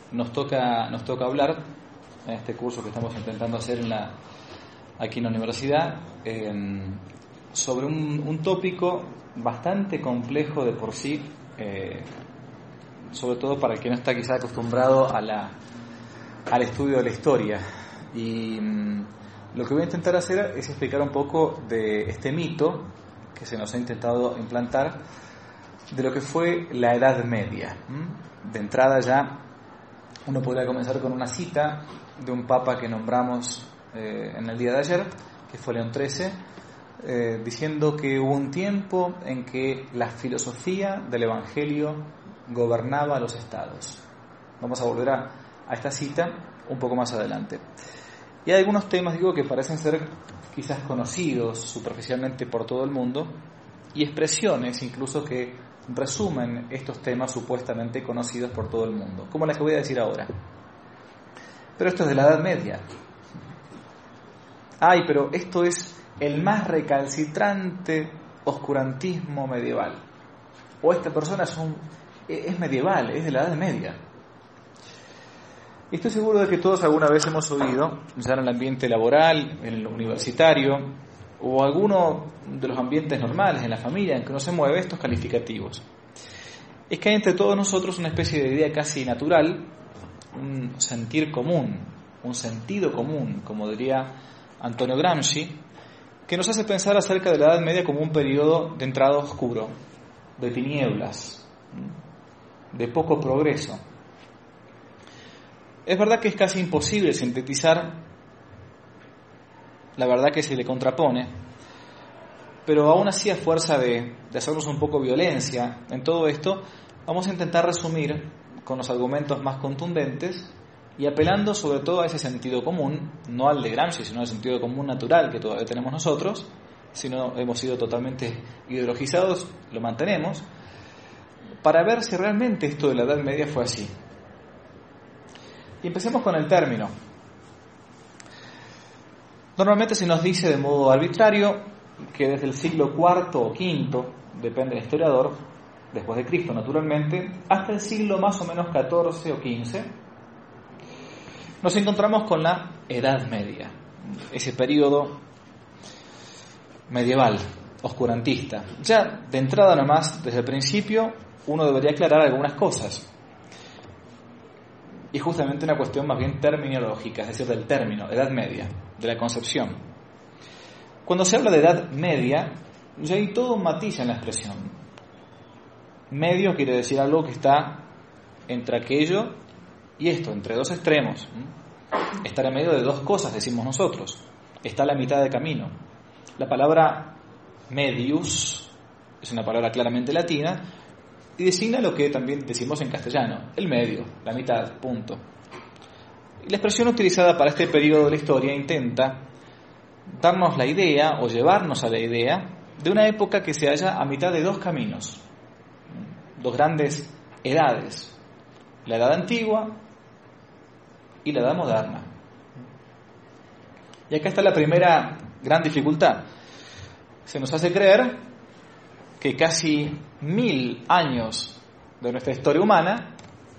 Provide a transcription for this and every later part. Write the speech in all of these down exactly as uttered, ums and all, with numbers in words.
nos toca, nos toca hablar en este curso que estamos intentando hacer en la, aquí en la universidad, eh, sobre un, un tópico bastante complejo de por sí, eh, sobre todo para el que no está quizá acostumbrado a la, al estudio de la historia. Y mm, lo que voy a intentar hacer es explicar un poco de este mito que se nos ha intentado implantar de lo que fue la Edad Media. De entrada ya uno podría comenzar con una cita de un papa que nombramos eh, en el día de ayer, que fue León trece, eh, diciendo que hubo un tiempo en que la filosofía del Evangelio gobernaba los estados. Vamos a volver a, a esta cita un poco más adelante. Y hay algunos temas, digo, que parecen ser quizás conocidos superficialmente por todo el mundo, y expresiones incluso que resumen estos temas supuestamente conocidos por todo el mundo, como las que voy a decir ahora. Pero esto es de la Edad Media. Ay, pero esto es el más recalcitrante oscurantismo medieval. O esta persona es, un, es medieval, es de la Edad Media. Y estoy seguro de que todos alguna vez hemos oído, ya en el ambiente laboral, en el universitario, o alguno de los ambientes normales, en la familia, en que uno se mueve, estos calificativos. Es que hay entre todos nosotros una especie de idea casi natural, un sentir común, un sentido común, como diría Antonio Gramsci, que nos hace pensar acerca de la Edad Media como un periodo de entrada oscuro, de tinieblas, de poco progreso. Es verdad que es casi imposible sintetizar la verdad que se le contrapone, pero aún así, a fuerza de, de hacernos un poco violencia en todo esto, vamos a intentar resumir con los argumentos más contundentes y apelando sobre todo a ese sentido común, no al de Gramsci, sino al sentido común natural que todavía tenemos nosotros. Si no hemos sido totalmente ideologizados, lo mantenemos, para ver si realmente esto de la Edad Media fue así. Y empecemos con el término. Normalmente se nos dice de modo arbitrario que desde el siglo cuarto o quinto, depende del historiador, después de Cristo naturalmente, hasta el siglo más o menos catorce o quince, nos encontramos con la Edad Media, ese periodo medieval, oscurantista. Ya de entrada nomás, desde el principio, uno debería aclarar algunas cosas. Y justamente una cuestión más bien terminológica, es decir, del término, Edad Media, de la concepción. Cuando se habla de Edad Media, ya hay todo un matiz en la expresión. Medio quiere decir algo que está entre aquello y esto, entre dos extremos. Estar en medio de dos cosas, decimos nosotros. Está a la mitad de camino. La palabra medius es una palabra claramente latina y designa lo que también decimos en castellano, el medio, la mitad, punto. Y la expresión utilizada para este periodo de la historia intenta darnos la idea o llevarnos a la idea de una época que se halla a mitad de dos caminos, dos grandes edades, la edad antigua y la edad moderna. Y acá está la primera gran dificultad. Se nos hace creer que casi mil años de nuestra historia humana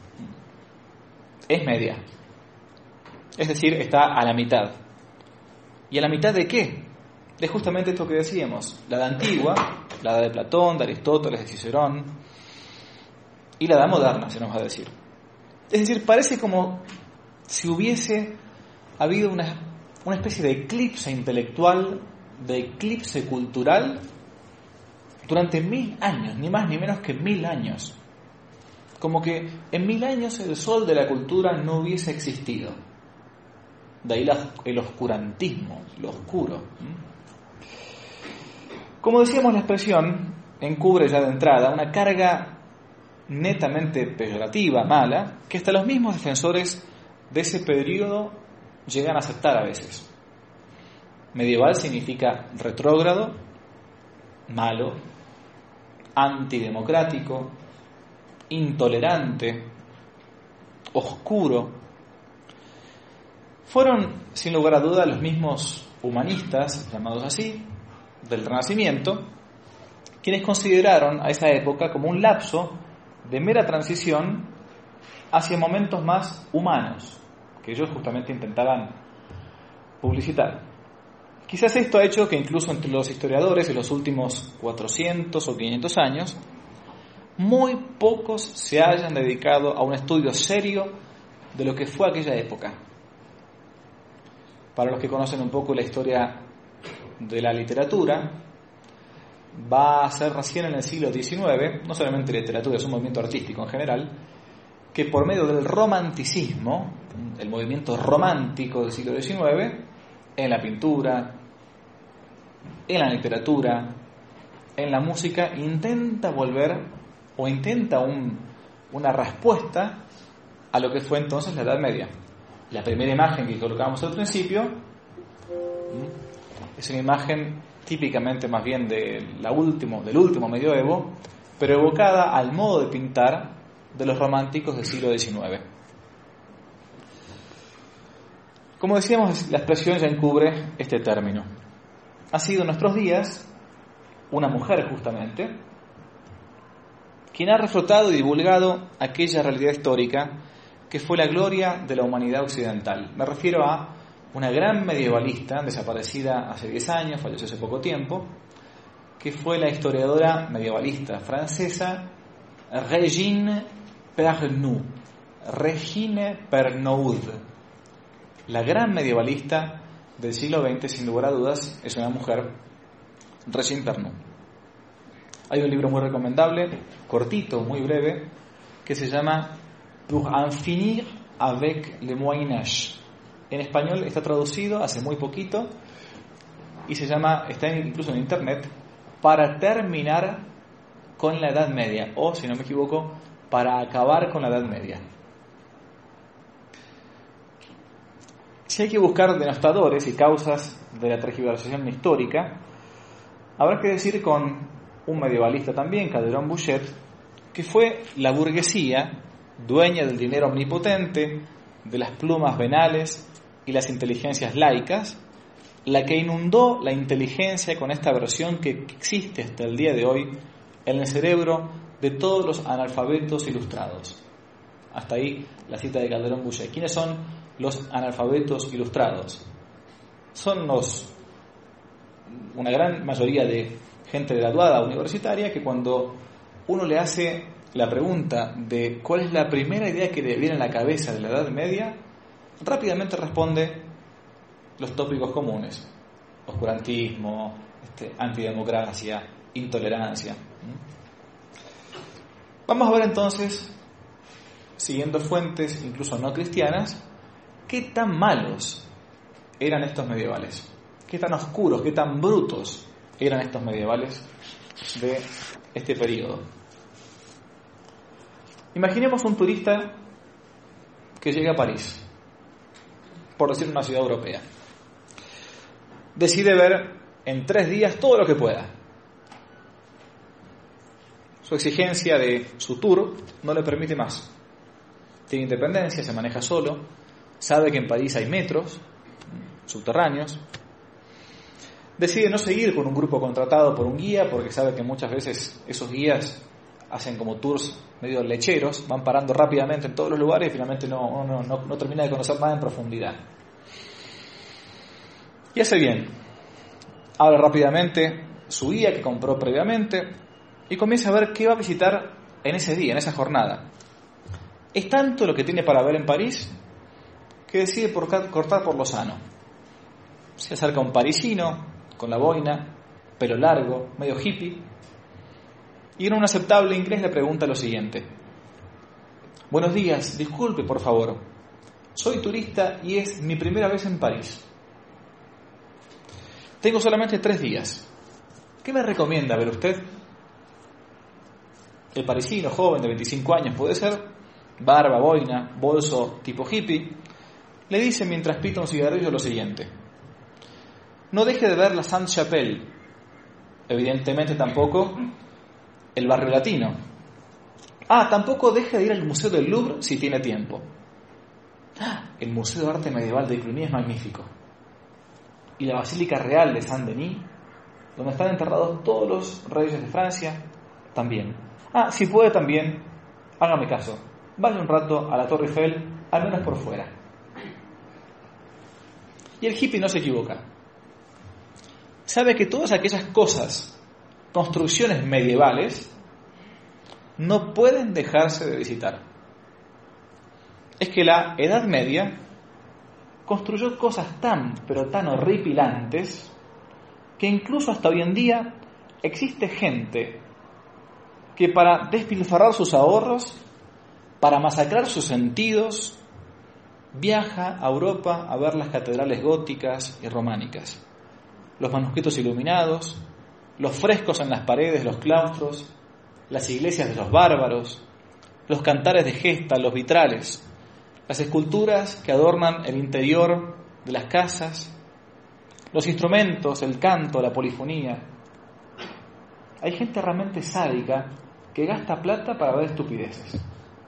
es media. Es decir, está a la mitad. ¿Y a la mitad de qué? De justamente esto que decíamos, la edad antigua, la edad de Platón, de Aristóteles, de Cicerón, y la edad moderna, se nos va a decir. Es decir, parece como si hubiese habido una, una especie de eclipse intelectual, de eclipse cultural, durante mil años, ni más ni menos que mil años. Como que en mil años el sol de la cultura no hubiese existido. De ahí la, el oscurantismo, lo oscuro. Como decíamos, la expresión encubre ya de entrada una carga netamente peyorativa, mala, que hasta los mismos defensores de ese periodo llegan a aceptar a veces. Medieval significa retrógrado, malo, antidemocrático, intolerante, oscuro. Fueron, sin lugar a duda, los mismos humanistas, llamados así, del Renacimiento, quienes consideraron a esa época como un lapso de mera transición hacia momentos más humanos, que ellos justamente intentaban publicitar. Quizás esto ha hecho que incluso entre los historiadores de los últimos cuatrocientos o quinientos años, muy pocos se hayan dedicado a un estudio serio de lo que fue aquella época. Para los que conocen un poco la historia de la literatura, va a ser recién en el siglo diecinueve, no solamente literatura, es un movimiento artístico en general, que por medio del romanticismo, el movimiento romántico del siglo diecinueve, en la pintura, en la literatura, en la música, intenta volver o intenta un, una respuesta a lo que fue entonces la Edad Media. La primera imagen que colocamos al principio es una imagen típicamente más bien de la último, del último medioevo, pero evocada al modo de pintar de los románticos del siglo diecinueve. Como decíamos, la expresión ya encubre este término. Ha sido en nuestros días una mujer justamente quien ha reflotado y divulgado aquella realidad histórica que fue la gloria de la humanidad occidental. Me refiero a una gran medievalista, desaparecida hace diez años, falleció hace poco tiempo, que fue la historiadora medievalista francesa Régine Pernoud. Régine Pernoud, la gran medievalista del siglo veinte, sin lugar a dudas, es una mujer, Régine Pernoud. Hay un libro muy recomendable, cortito, muy breve, que se llama Pour en finir avec le Moyen Âge. En español está traducido hace muy poquito y se llama, está incluso en internet, Para terminar con la Edad Media, o, si no me equivoco, Para acabar con la Edad Media. Si hay que buscar denostadores y causas de la tergiversación histórica, habrá que decir con un medievalista también, Calderón Bouchet, que fue la burguesía, dueña del dinero omnipotente, de las plumas venales y las inteligencias laicas, la que inundó la inteligencia con esta versión que existe hasta el día de hoy en el cerebro de todos los analfabetos ilustrados. Hasta ahí la cita de Calderón Bouchet. ¿Quiénes son los analfabetos ilustrados? Son los, una gran mayoría de gente graduada universitaria que cuando uno le hace la pregunta de cuál es la primera idea que le viene a la cabeza de la Edad Media, rápidamente responde los tópicos comunes: oscurantismo, este, antidemocracia, intolerancia. Vamos a ver entonces, siguiendo fuentes incluso no cristianas, qué tan malos eran estos medievales, qué tan oscuros, qué tan brutos eran estos medievales de este periodo. Imaginemos un turista que llega a París, por decir una ciudad europea. Decide ver en tres días todo lo que pueda. Su exigencia de su tour no le permite más. Tiene independencia, se maneja solo, sabe que en París hay metros subterráneos. Decide no seguir con un grupo contratado por un guía, porque sabe que muchas veces esos guías hacen como tours medio lecheros, van parando rápidamente en todos los lugares y finalmente no, no, no, no termina de conocer nada en profundidad. Y hace bien. Abre rápidamente su guía que compró previamente y comienza a ver qué va a visitar en ese día, en esa jornada. Es tanto lo que tiene para ver en París que decide por cortar por lo sano. Se acerca a un parisino con la boina, pelo largo, medio hippie, y en un aceptable inglés le pregunta lo siguiente: buenos días, disculpe por favor, soy turista y es mi primera vez en París. Tengo solamente tres días. ¿Qué me recomienda ver usted? El parisino, joven de veinticinco años puede ser, barba, boina, bolso tipo hippie, le dice mientras pita un cigarrillo lo siguiente: no deje de ver la Sainte-Chapelle, evidentemente tampoco el barrio latino. Ah, tampoco deje de ir al Museo del Louvre si tiene tiempo. Ah, el Museo de Arte Medieval de Cluny es magnífico. Y la Basílica Real de Saint-Denis, donde están enterrados todos los reyes de Francia, también. Ah, si puede también, hágame caso, vaya un rato a la Torre Eiffel, al menos por fuera. Y el hippie no se equivoca. Sabe que todas aquellas cosas, construcciones medievales, no pueden dejarse de visitar. Es que la Edad Media construyó cosas tan, pero tan horripilantes, que incluso hasta hoy en día existe gente que para despilfarrar sus ahorros, para masacrar sus sentidos, viaja a Europa a ver las catedrales góticas y románicas, los manuscritos iluminados, los frescos en las paredes de los claustros, las iglesias de los bárbaros, los cantares de gesta, los vitrales, las esculturas que adornan el interior de las casas, los instrumentos, el canto, la polifonía. Hay gente realmente sádica que gasta plata para ver estupideces.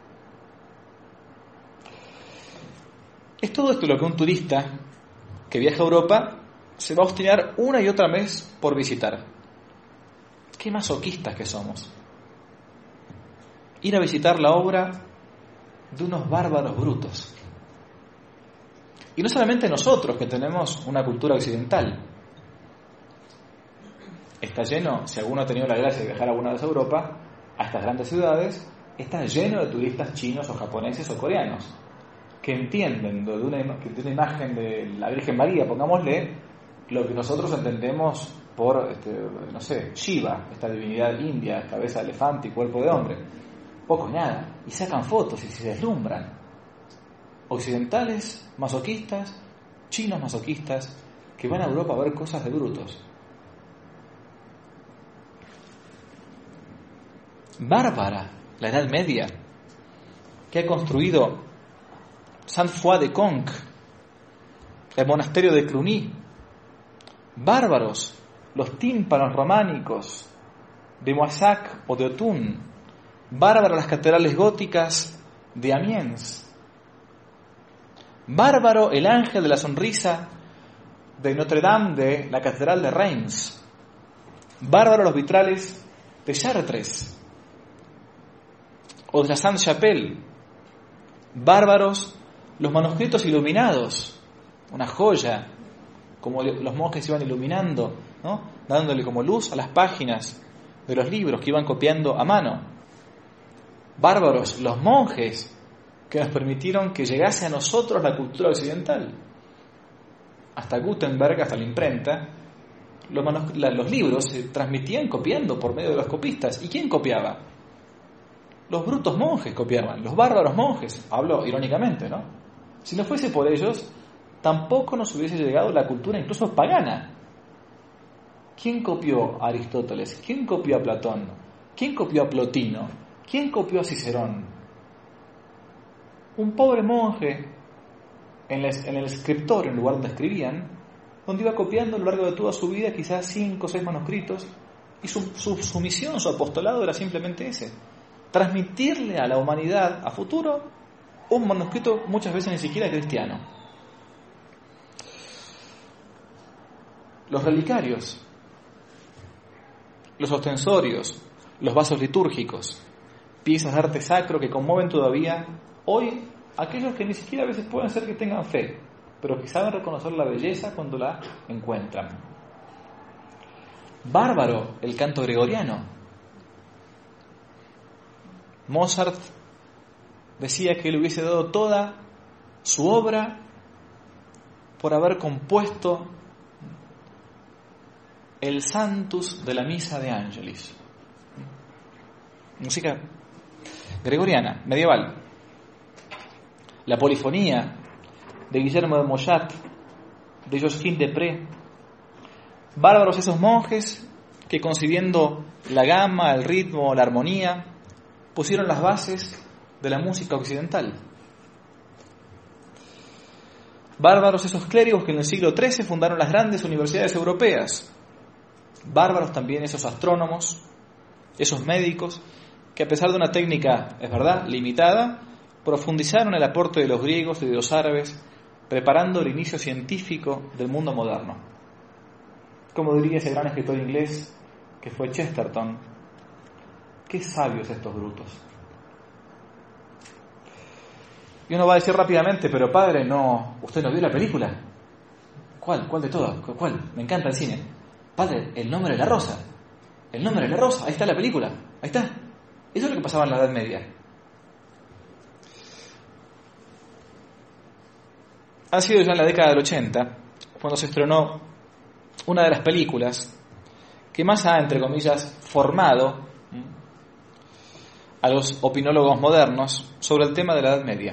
Es todo esto lo que un turista que viaja a Europa se va a obstinar una y otra vez por visitar. Qué masoquistas que somos. Ir a visitar la obra de unos bárbaros brutos. Y no solamente nosotros, que tenemos una cultura occidental. Está lleno, si alguno ha tenido la gracia de viajar alguna vez a Europa, a estas grandes ciudades, está lleno de turistas chinos o japoneses o coreanos, que entienden de una, de una imagen de la Virgen María, pongámosle, lo que nosotros entendemos por, este, no sé, Shiva, esta divinidad india, cabeza de elefante y cuerpo de hombre. Poco nada, y sacan fotos y se deslumbran. Occidentales, masoquistas, chinos masoquistas, que van a Europa a ver cosas de brutos. Bárbara, la Edad Media, que ha construido Sainte-Foy de Conques, el monasterio de Cluny. Bárbaros, los tímpanos románicos de Moissac o de Autun. Bárbaras las catedrales góticas de Amiens. Bárbaro el ángel de la sonrisa de Notre Dame de la catedral de Reims. Bárbaro los vitrales de Chartres o de la Sainte-Chapelle. Bárbaros los manuscritos iluminados, una joya, como los monjes iban iluminando, ¿no? Dándole como luz a las páginas de los libros que iban copiando a mano. Bárbaros los monjes que nos permitieron que llegase a nosotros la cultura occidental. Hasta Gutenberg, hasta la imprenta, los, manus- la, los libros se transmitían copiando por medio de los copistas. ¿Y quién copiaba? Los brutos monjes copiaban, los bárbaros monjes. Hablo irónicamente, ¿no? Si no fuese por ellos, tampoco nos hubiese llegado la cultura incluso pagana. ¿Quién copió a Aristóteles? ¿Quién copió a Platón? ¿Quién copió a Plotino? ¿Quién copió a Cicerón? Un pobre monje en el, en el escritorio, en el lugar donde escribían, donde iba copiando a lo largo de toda su vida quizás cinco o seis manuscritos, y su, su, su misión, su apostolado era simplemente ese: transmitirle a la humanidad a futuro un manuscrito muchas veces ni siquiera cristiano. Los relicarios, los ostensorios, los vasos litúrgicos, piezas de arte sacro que conmueven todavía hoy a aquellos que ni siquiera a veces pueden ser que tengan fe, pero que saben reconocer la belleza cuando la encuentran. Bárbaro el canto gregoriano. Mozart decía que le hubiese dado toda su obra por haber compuesto el Santus de la Misa de Angelis. Música gregoriana, medieval. La polifonía de Guillermo de Mollat, de Josephine Després. Bárbaros esos monjes que, concibiendo la gama, el ritmo, la armonía, pusieron las bases de la música occidental. Bárbaros esos clérigos que en el siglo trece fundaron las grandes universidades europeas. Bárbaros también esos astrónomos, esos médicos, que a pesar de una técnica, es verdad, limitada, profundizaron el aporte de los griegos y de los árabes, preparando el inicio científico del mundo moderno. Como diría ese gran escritor inglés que fue Chesterton, qué sabios estos brutos. Y uno va a decir rápidamente, pero padre, no, ¿usted no vio la película? ¿Cuál? ¿Cuál de todas? ¿Cuál? Me encanta el cine. Padre, El nombre de la rosa. El nombre de la rosa, ahí está la película. Ahí está. Eso es lo que pasaba en la Edad Media. Ha sido ya en la década del ochenta cuando se estrenó una de las películas que más ha, entre comillas, formado a los opinólogos modernos sobre el tema de la Edad Media.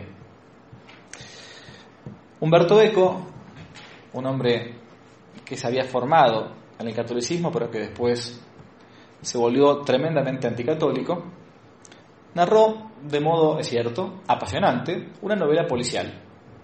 Umberto Eco, un hombre que se había formado en el catolicismo, pero que después se volvió tremendamente anticatólico, narró de modo, es cierto, apasionante, una novela policial.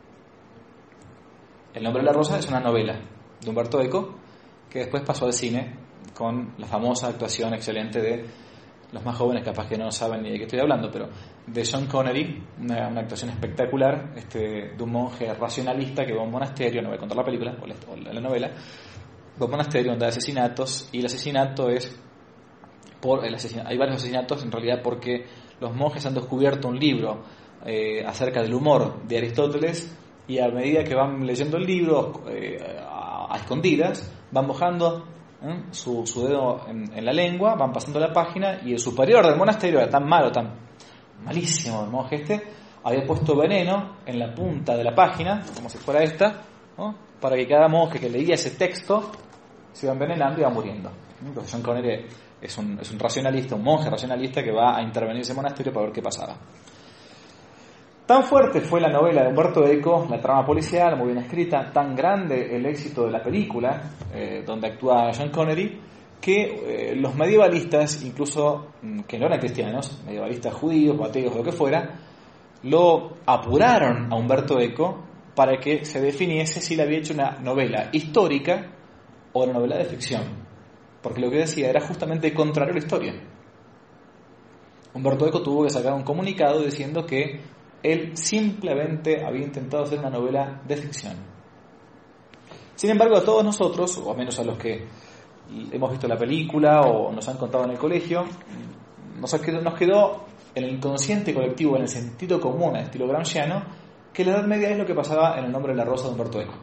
El nombre de la rosa es una novela de Umberto Eco que después pasó al cine con la famosa actuación excelente de los más jóvenes, capaz que no saben ni de qué estoy hablando, pero de Sean Connery, una, una actuación espectacular, este, de un monje racionalista que va a un monasterio, no voy a contar la película o la, o la novela, va a un monasterio donde hay asesinatos, y el asesinato es por el asesinato, hay varios asesinatos en realidad porque los monjes han descubierto un libro eh, acerca del humor de Aristóteles, y a medida que van leyendo el libro eh, a, a escondidas, van mojando ¿eh? su, su dedo en, en la lengua, van pasando la página, y el superior del monasterio era tan malo, tan malísimo el monje este, había puesto veneno en la punta de la página, como si fuera esta, ¿no? Para que cada monje que leía ese texto se iba envenenando y iba muriendo. Entonces Sean Connery es un, es un racionalista, un monje racionalista que va a intervenir en ese monasterio para ver qué pasaba. Tan fuerte fue la novela de Umberto Eco, la trama policial, muy bien escrita, tan grande el éxito de la película, eh, donde actúa Sean Connery, que eh, los medievalistas, incluso que no eran cristianos, medievalistas judíos o ateos o lo que fuera, lo apuraron a Umberto Eco para que se definiese si le había hecho una novela histórica o una novela de ficción, porque lo que decía era justamente contrario a la historia. Umberto Eco tuvo que sacar un comunicado diciendo que él simplemente había intentado hacer una novela de ficción. Sin embargo, a todos nosotros, o al menos a los que hemos visto la película o nos han contado en el colegio, nos quedó, nos quedó en el inconsciente colectivo, en el sentido común, al estilo gramsciano, que la Edad Media es lo que pasaba en El nombre de la rosa de Umberto Eco.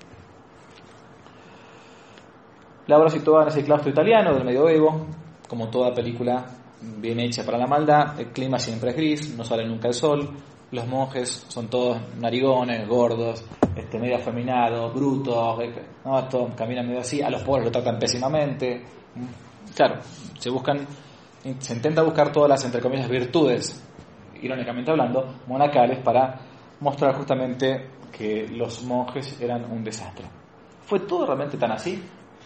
La obra situada en ese claustro italiano del medioevo, como toda película bien hecha para la maldad, el clima siempre es gris, no sale nunca el sol, los monjes son todos narigones, gordos, este, medio afeminados, brutos, ¿no? Todos caminan medio así, a los pobres lo tratan pésimamente. Claro, se buscan, se intenta buscar todas las, entre comillas, virtudes, irónicamente hablando, monacales, para mostrar justamente que los monjes eran un desastre. ¿Fue todo realmente tan así?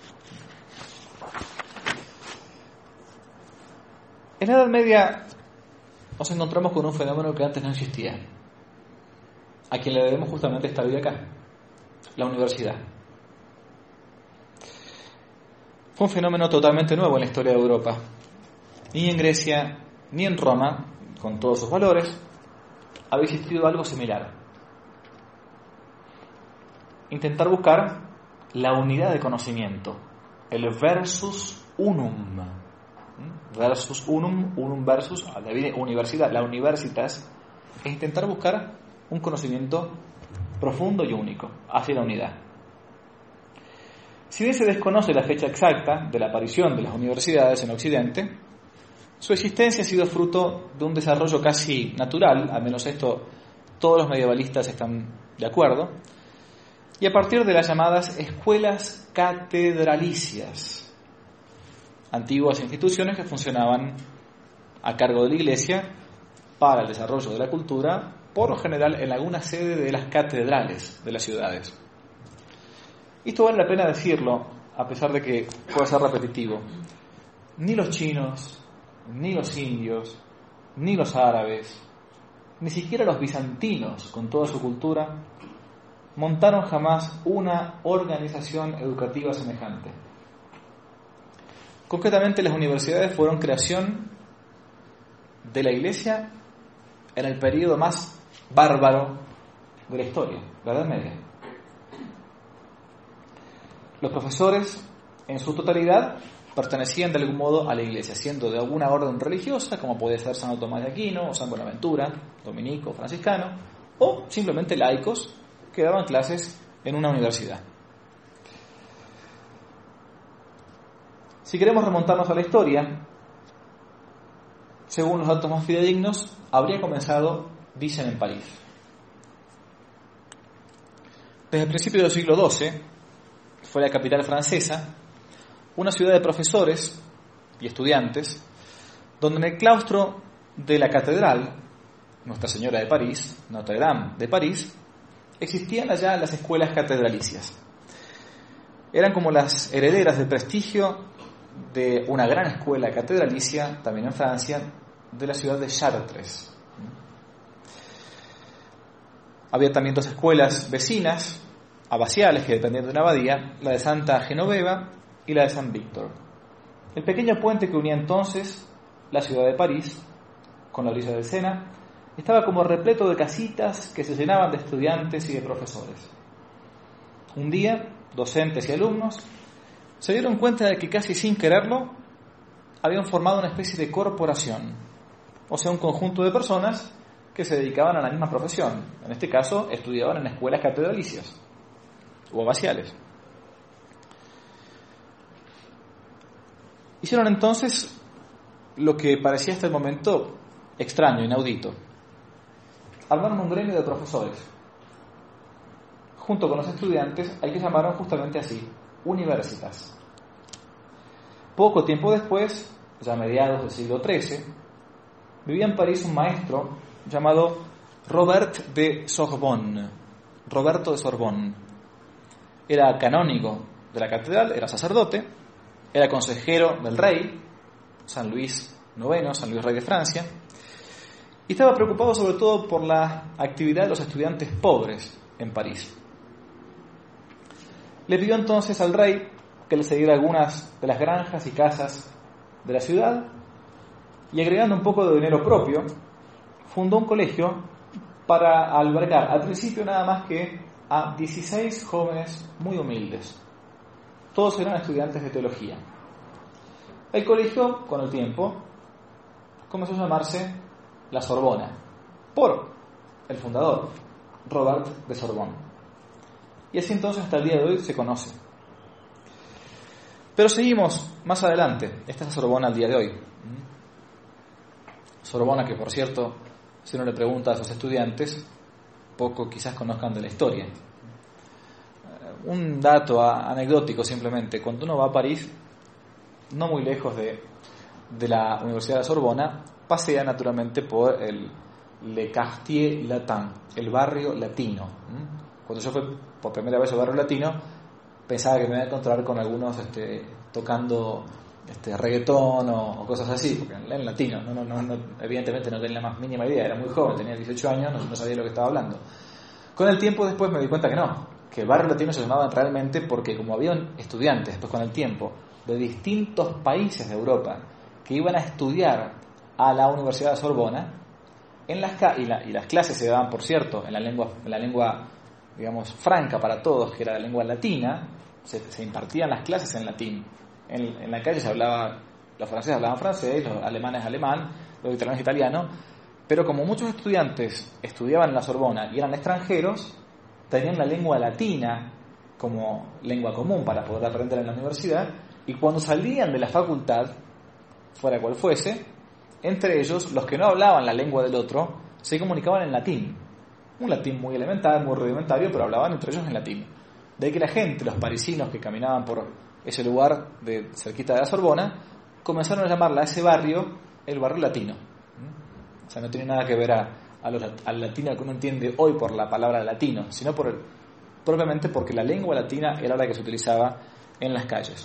En la Edad Media nos encontramos con un fenómeno que antes no existía, a quien le debemos justamente esta vida acá, la universidad. Fue un fenómeno totalmente nuevo en la historia de Europa. Ni en Grecia, ni en Roma, con todos sus valores, había existido algo similar. Intentar buscar la unidad de conocimiento, el versus unum. Versus unum, unum versus, la universidad, la universitas, es intentar buscar un conocimiento profundo y único hacia la unidad. Si bien se desconoce la fecha exacta de la aparición de las universidades en Occidente, su existencia ha sido fruto de un desarrollo casi natural, al menos esto todos los medievalistas están de acuerdo, y a partir de las llamadas escuelas catedralicias, antiguas instituciones que funcionaban a cargo de la Iglesia para el desarrollo de la cultura, por lo general en alguna sede de las catedrales de las ciudades. Esto vale la pena decirlo, a pesar de que puede ser repetitivo. Ni los chinos, ni los indios, ni los árabes, ni siquiera los bizantinos, con toda su cultura, montaron jamás una organización educativa semejante. Concretamente, las universidades fueron creación de la Iglesia en el periodo más bárbaro de la historia, la Edad Media. Los profesores, en su totalidad, pertenecían de algún modo a la Iglesia, siendo de alguna orden religiosa, como puede ser Santo Tomás de Aquino, o San Buenaventura, dominico, franciscano, o simplemente laicos que daban clases en una universidad. Si queremos remontarnos a la historia, según los datos más fidedignos, habría comenzado, dicen, en París. Desde el principio del siglo doce, fue la capital francesa, una ciudad de profesores y estudiantes, donde en el claustro de la catedral, Nuestra Señora de París, Notre Dame de París, existían allá las escuelas catedralicias. Eran como las herederas de prestigio de una gran escuela catedralicia, también en Francia, de la ciudad de Chartres. Había también dos escuelas vecinas, abaciales, que dependían de una abadía, la de Santa Genoveva y la de San Víctor. El pequeño puente que unía entonces la ciudad de París con la orilla del Sena estaba como repleto de casitas que se llenaban de estudiantes y de profesores. Un día, docentes y alumnos se dieron cuenta de que casi sin quererlo habían formado una especie de corporación, o sea, un conjunto de personas que se dedicaban a la misma profesión. En este caso, estudiaban en escuelas catedralicias o abaciales. Hicieron entonces lo que parecía hasta el momento extraño, inaudito. Armaron un gremio de profesores. Junto con los estudiantes, hay que llamaron justamente así, universitas. Poco tiempo después, ya a mediados del siglo trece, vivía en París un maestro llamado Robert de Sorbonne. Roberto de Sorbonne. Era canónigo de la catedral, era sacerdote, era consejero del rey, San Luis noveno, San Luis Rey de Francia, y estaba preocupado sobre todo por la actividad de los estudiantes pobres en París. Le pidió entonces al rey que le cediera algunas de las granjas y casas de la ciudad y, agregando un poco de dinero propio, fundó un colegio para albergar al principio nada más que a dieciséis jóvenes muy humildes. Todos eran estudiantes de teología. El colegio, con el tiempo, comenzó a llamarse la Sorbona, por el fundador, Robert de Sorbonne. Y así entonces hasta el día de hoy se conoce. Pero seguimos más adelante. Esta es la Sorbona al día de hoy. Sorbona que, por cierto, si uno le pregunta a sus estudiantes, poco quizás conozcan de la historia. Un dato anecdótico simplemente. Cuando uno va a París, no muy lejos de, de la Universidad de Sorbona, pasea naturalmente por el Le Quartier Latin, el barrio latino. Cuando yo fui por primera vez al barrio latino, pensaba que me iba a encontrar con algunos este, tocando este, reggaetón o, o cosas así, porque en latino, no, no, no, no, evidentemente no tenía la más mínima idea, era muy joven, tenía dieciocho años, no, no sabía lo que estaba hablando. Con el tiempo después me di cuenta que no, que el barrio latino se llamaba realmente porque como habían estudiantes, después con el tiempo, de distintos países de Europa que iban a estudiar a la Universidad de Sorbona, en las ca- y, la, y las clases se daban, por cierto, en la lengua, en la lengua digamos, franca para todos, que era la lengua latina, se, se impartían las clases en latín. En, en la calle se hablaba, los franceses hablaban francés, los alemanes alemán, los italianos italiano, pero como muchos estudiantes estudiaban en la Sorbona y eran extranjeros, tenían la lengua latina como lengua común para poder aprender en la universidad, y cuando salían de la facultad, fuera cual fuese, entre ellos, los que no hablaban la lengua del otro, se comunicaban en latín. Un latín muy elemental, muy rudimentario, pero hablaban entre ellos en latín. De ahí que la gente, los parisinos que caminaban por ese lugar de cerquita de la Sorbona, comenzaron a llamarla a ese barrio el barrio latino. O sea, no tiene nada que ver a, a los, al latino que uno entiende hoy por la palabra latino, sino por el, propiamente porque la lengua latina era la que se utilizaba en las calles.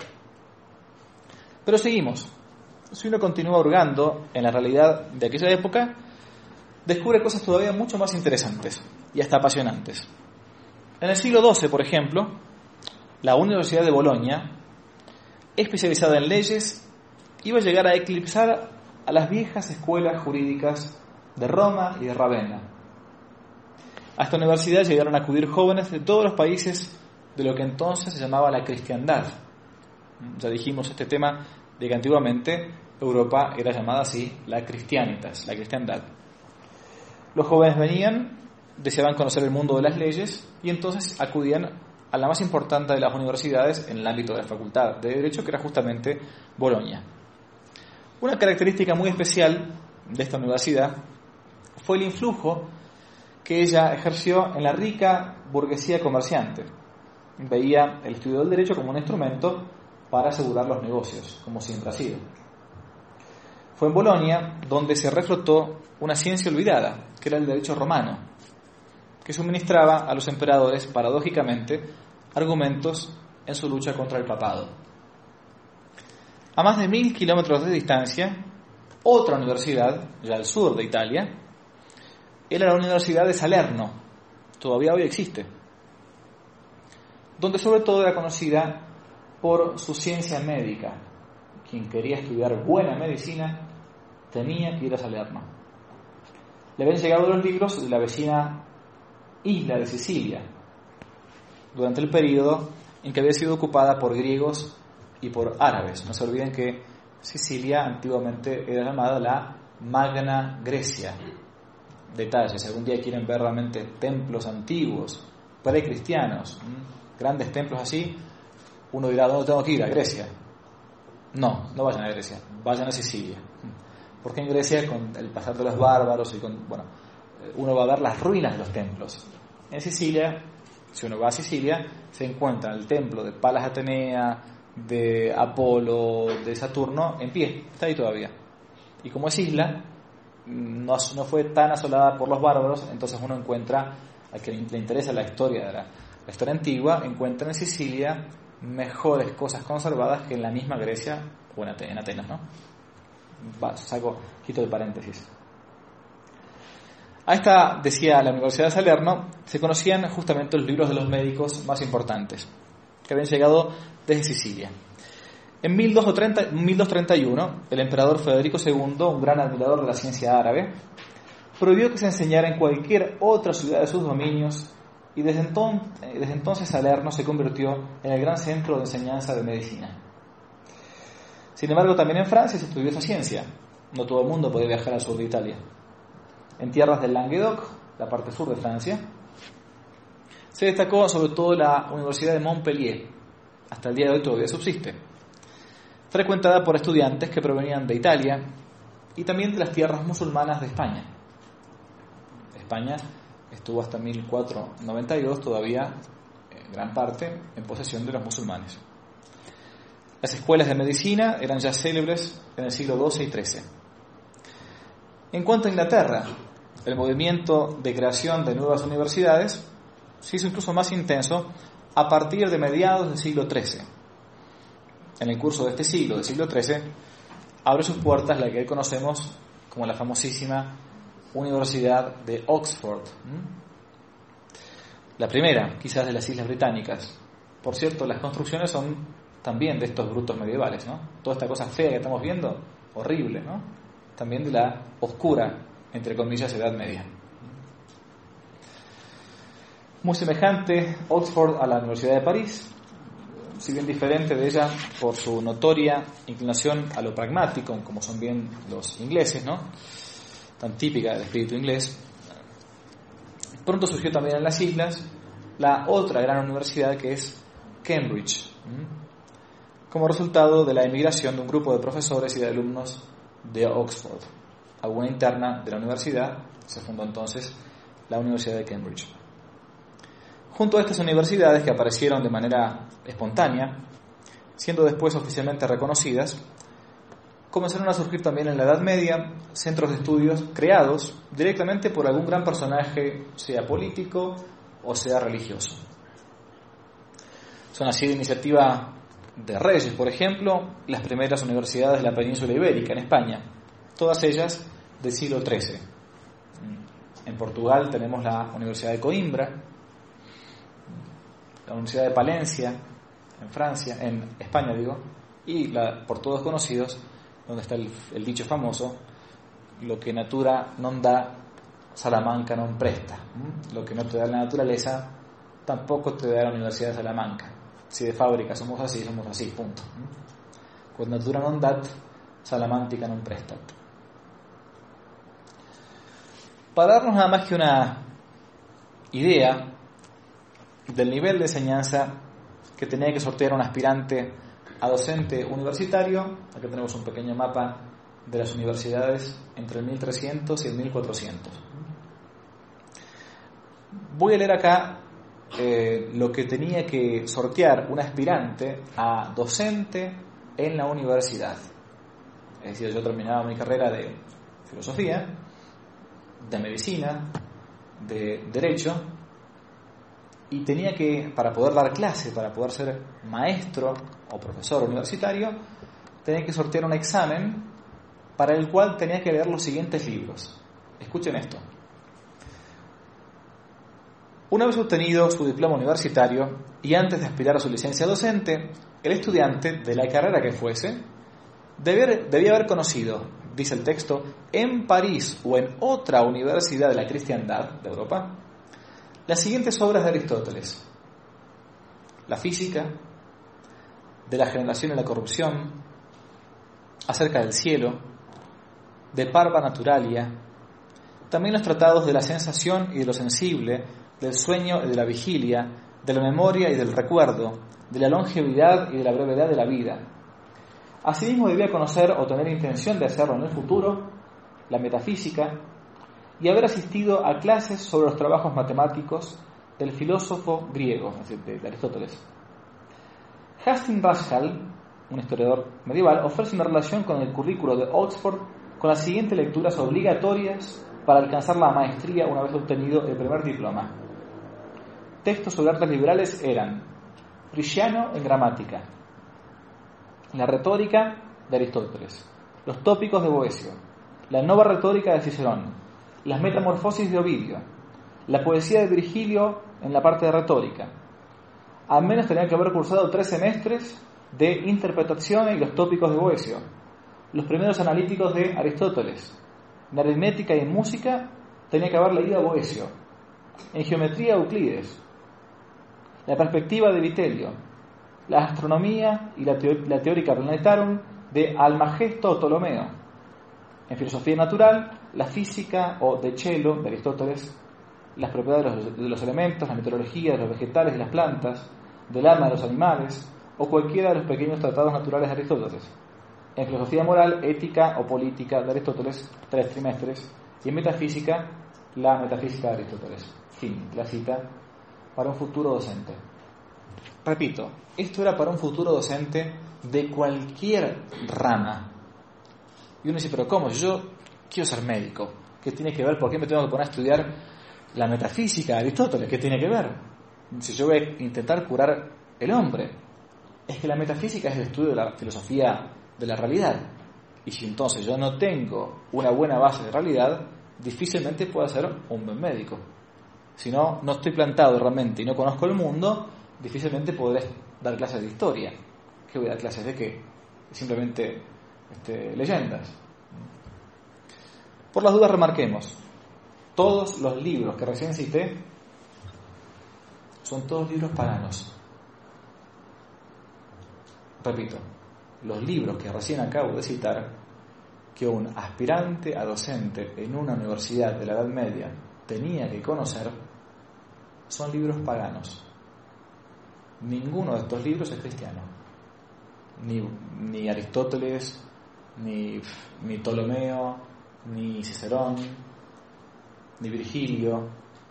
Pero seguimos. Si uno continúa hurgando en la realidad de aquella época, descubre cosas todavía mucho más interesantes y hasta apasionantes. En el siglo doce, por ejemplo, la Universidad de Bolonia, especializada en leyes, iba a llegar a eclipsar a las viejas escuelas jurídicas de Roma y de Ravenna. A esta universidad llegaron a acudir jóvenes de todos los países de lo que entonces se llamaba la cristiandad. Ya dijimos este tema de que antiguamente Europa era llamada así la Christianitas, la cristiandad. Los jóvenes venían deseaban conocer el mundo de las leyes y entonces acudían a la más importante de las universidades en el ámbito de la facultad de Derecho, que era justamente Bolonia. Una característica muy especial de esta universidad fue el influjo que ella ejerció en la rica burguesía comerciante. Veía el estudio del derecho como un instrumento para asegurar los negocios, como siempre ha sido. Fue en Bolonia donde se reflotó una ciencia olvidada, que era el derecho romano, que suministraba a los emperadores, paradójicamente, argumentos en su lucha contra el papado. A más de mil kilómetros de distancia, otra universidad, ya al sur de Italia, era la Universidad de Salerno, todavía hoy existe, donde sobre todo era conocida por su ciencia médica. Quien quería estudiar buena medicina tenía que ir a Salerno. Le habían llegado los libros de la vecina isla de Sicilia, durante el periodo en que había sido ocupada por griegos y por árabes. No se olviden que Sicilia antiguamente era llamada la Magna Grecia. Detalles, si algún día quieren ver realmente templos antiguos, precristianos, grandes templos así, uno dirá, ¿dónde tengo que ir? A Grecia. No, no vayan a Grecia, vayan a Sicilia. Porque en Grecia, con el pasar de los bárbaros, y con, bueno, uno va a ver las ruinas de los templos. En Sicilia, si uno va a Sicilia, se encuentra el templo de Palas Atenea, de Apolo, de Saturno, en pie, está ahí todavía. Y como es isla, no, no fue tan asolada por los bárbaros, entonces uno encuentra, a quien le interesa la historia de la, la historia antigua, encuentra en Sicilia mejores cosas conservadas que en la misma Grecia o en Atenas, ¿no? Va, saco, quito el paréntesis. A esta, decía la Universidad de Salerno, se conocían justamente los libros de los médicos más importantes, que habían llegado desde Sicilia. En mil doscientos treinta y uno, el emperador Federico segundo, un gran admirador de la ciencia árabe, prohibió que se enseñara en cualquier otra ciudad de sus dominios, y desde entonces, desde entonces Salerno se convirtió en el gran centro de enseñanza de medicina. Sin embargo, también en Francia se estudió esa ciencia. No todo el mundo podía viajar al sur de Italia. En tierras del Languedoc, la parte sur de Francia, se destacó sobre todo la Universidad de Montpellier. Hasta el día de hoy todavía subsiste, frecuentada por estudiantes que provenían de Italia y también de las tierras musulmanas de España. España estuvo hasta mil cuatrocientos noventa y dos todavía, en gran parte, en posesión de los musulmanes. Las escuelas de medicina eran ya célebres en el siglo doce y trece. En cuanto a Inglaterra, el movimiento de creación de nuevas universidades se hizo incluso más intenso a partir de mediados del siglo trece. En el curso de este siglo, del siglo trece, abre sus puertas la que hoy conocemos como la famosísima Universidad de Oxford. La primera, quizás, de las Islas Británicas. Por cierto, las construcciones son también de estos brutos medievales, ¿no? Toda esta cosa fea que estamos viendo, horrible, ¿no? También de la oscura, entre comillas, Edad Media. Muy semejante Oxford a la Universidad de París, si bien diferente de ella por su notoria inclinación a lo pragmático, como son bien los ingleses, ¿no? Tan típica del espíritu inglés. Pronto surgió también en las islas la otra gran universidad, que es Cambridge, como resultado de la emigración de un grupo de profesores y de alumnos de Oxford. A una interna de la universidad se fundó entonces la Universidad de Cambridge. Junto a estas universidades, que aparecieron de manera espontánea, siendo después oficialmente reconocidas, comenzaron a surgir también en la Edad Media centros de estudios creados directamente por algún gran personaje, sea político o sea religioso. Son así de iniciativa de reyes, por ejemplo, las primeras universidades de la península ibérica, en España, todas ellas del siglo trece. En Portugal tenemos la Universidad de Coimbra, la Universidad de Palencia, en Francia, en España digo, y la, por todos conocidos, donde está el, el dicho famoso, lo que natura non dà, Salamanca non presta. Lo que no te da la naturaleza, tampoco te da la Universidad de Salamanca. Si de fábrica somos así, somos así, punto. Quod natura non dat, Salamantica non prestat. Para darnos nada más que una idea del nivel de enseñanza que tenía que sortear un aspirante a docente universitario. Aquí tenemos un pequeño mapa de las universidades entre el mil trescientos y el mil cuatrocientos. Voy a leer acá eh, lo que tenía que sortear un aspirante a docente en la universidad. Es decir, yo terminaba mi carrera de filosofía, de medicina, de derecho, y tenía que, para poder dar clase, para poder ser maestro o profesor universitario, tenía que sortear un examen para el cual tenía que leer los siguientes libros. Escuchen esto. Una vez obtenido su diploma universitario y antes de aspirar a su licencia docente, el estudiante, de la carrera que fuese, debía, debía haber conocido, dice el texto, en París o en otra universidad de la cristiandad de Europa, las siguientes obras de Aristóteles: La física, de la generación y la corrupción, acerca del cielo, de Parva Naturalia, también los tratados de la sensación y de lo sensible, del sueño y de la vigilia, de la memoria y del recuerdo, de la longevidad y de la brevedad de la vida. Asimismo debía conocer o tener intención de hacerlo en el futuro, la metafísica, y haber asistido a clases sobre los trabajos matemáticos del filósofo griego, es decir, de Aristóteles. Hastings Raschal, un historiador medieval, ofrece una relación con el currículo de Oxford con las siguientes lecturas obligatorias para alcanzar la maestría una vez obtenido el primer diploma. Textos sobre artes liberales eran Prisciano en gramática, la retórica de Aristóteles, los tópicos de Boecio, la nueva retórica de Cicerón, las metamorfosis de Ovidio, la poesía de Virgilio en la parte de retórica. Al menos tenía que haber cursado tres semestres de interpretación y los tópicos de Boecio, los primeros analíticos de Aristóteles. En aritmética y en música tenía que haber leído a Boecio, en geometría Euclides, la perspectiva de Vitelio, la astronomía y la, teo- la teórica planetarum de Almagesto o Ptolomeo, en filosofía natural, la física o de Chelo de Aristóteles, las propiedades de los, de los elementos, la meteorología de los vegetales y las plantas, del alma de los animales, o cualquiera de los pequeños tratados naturales de Aristóteles. En filosofía moral, ética o política de Aristóteles, tres trimestres, y en metafísica, la metafísica de Aristóteles. Fin, la cita para un futuro docente. Repito, esto era para un futuro docente de cualquier rama. Y uno dice, pero ¿cómo? Yo quiero ser médico. ¿Qué tiene que ver? ¿Por qué me tengo que poner a estudiar la metafísica de Aristóteles? ¿Qué tiene que ver? Si yo voy a intentar curar el hombre. Es que la metafísica es el estudio de la filosofía de la realidad. Y si entonces yo no tengo una buena base de realidad, difícilmente puedo ser un buen médico. Si no, no estoy plantado realmente y no conozco el mundo, difícilmente podré dar clases de historia. ¿Qué voy a dar clases de qué? Simplemente este, leyendas. Por las dudas remarquemos, todos los libros que recién cité son todos libros paganos. Repito, los libros que recién acabo de citar, que un aspirante a docente en una universidad de la Edad Media tenía que conocer, son libros paganos. Ninguno de estos libros es cristiano. Ni, ni Aristóteles, ni, ni Ptolomeo, ni Cicerón, ni Virgilio.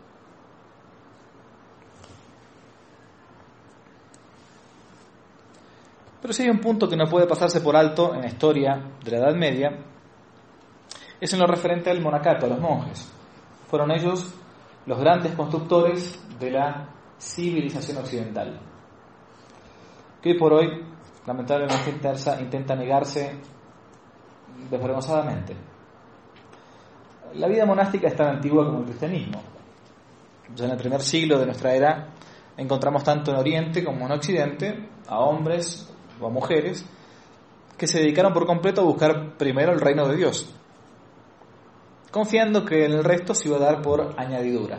Pero si hay un punto que no puede pasarse por alto en la historia de la Edad Media, es en lo referente al monacato, a los monjes. Fueron ellos los grandes constructores de la civilización occidental, que hoy por hoy, lamentablemente, intenta, intenta negarse desvergonzadamente. La vida monástica es tan antigua como el cristianismo. Ya en el primer siglo de nuestra era encontramos tanto en Oriente como en Occidente a hombres o a mujeres que se dedicaron por completo a buscar primero el reino de Dios, confiando que en el resto se iba a dar por añadidura.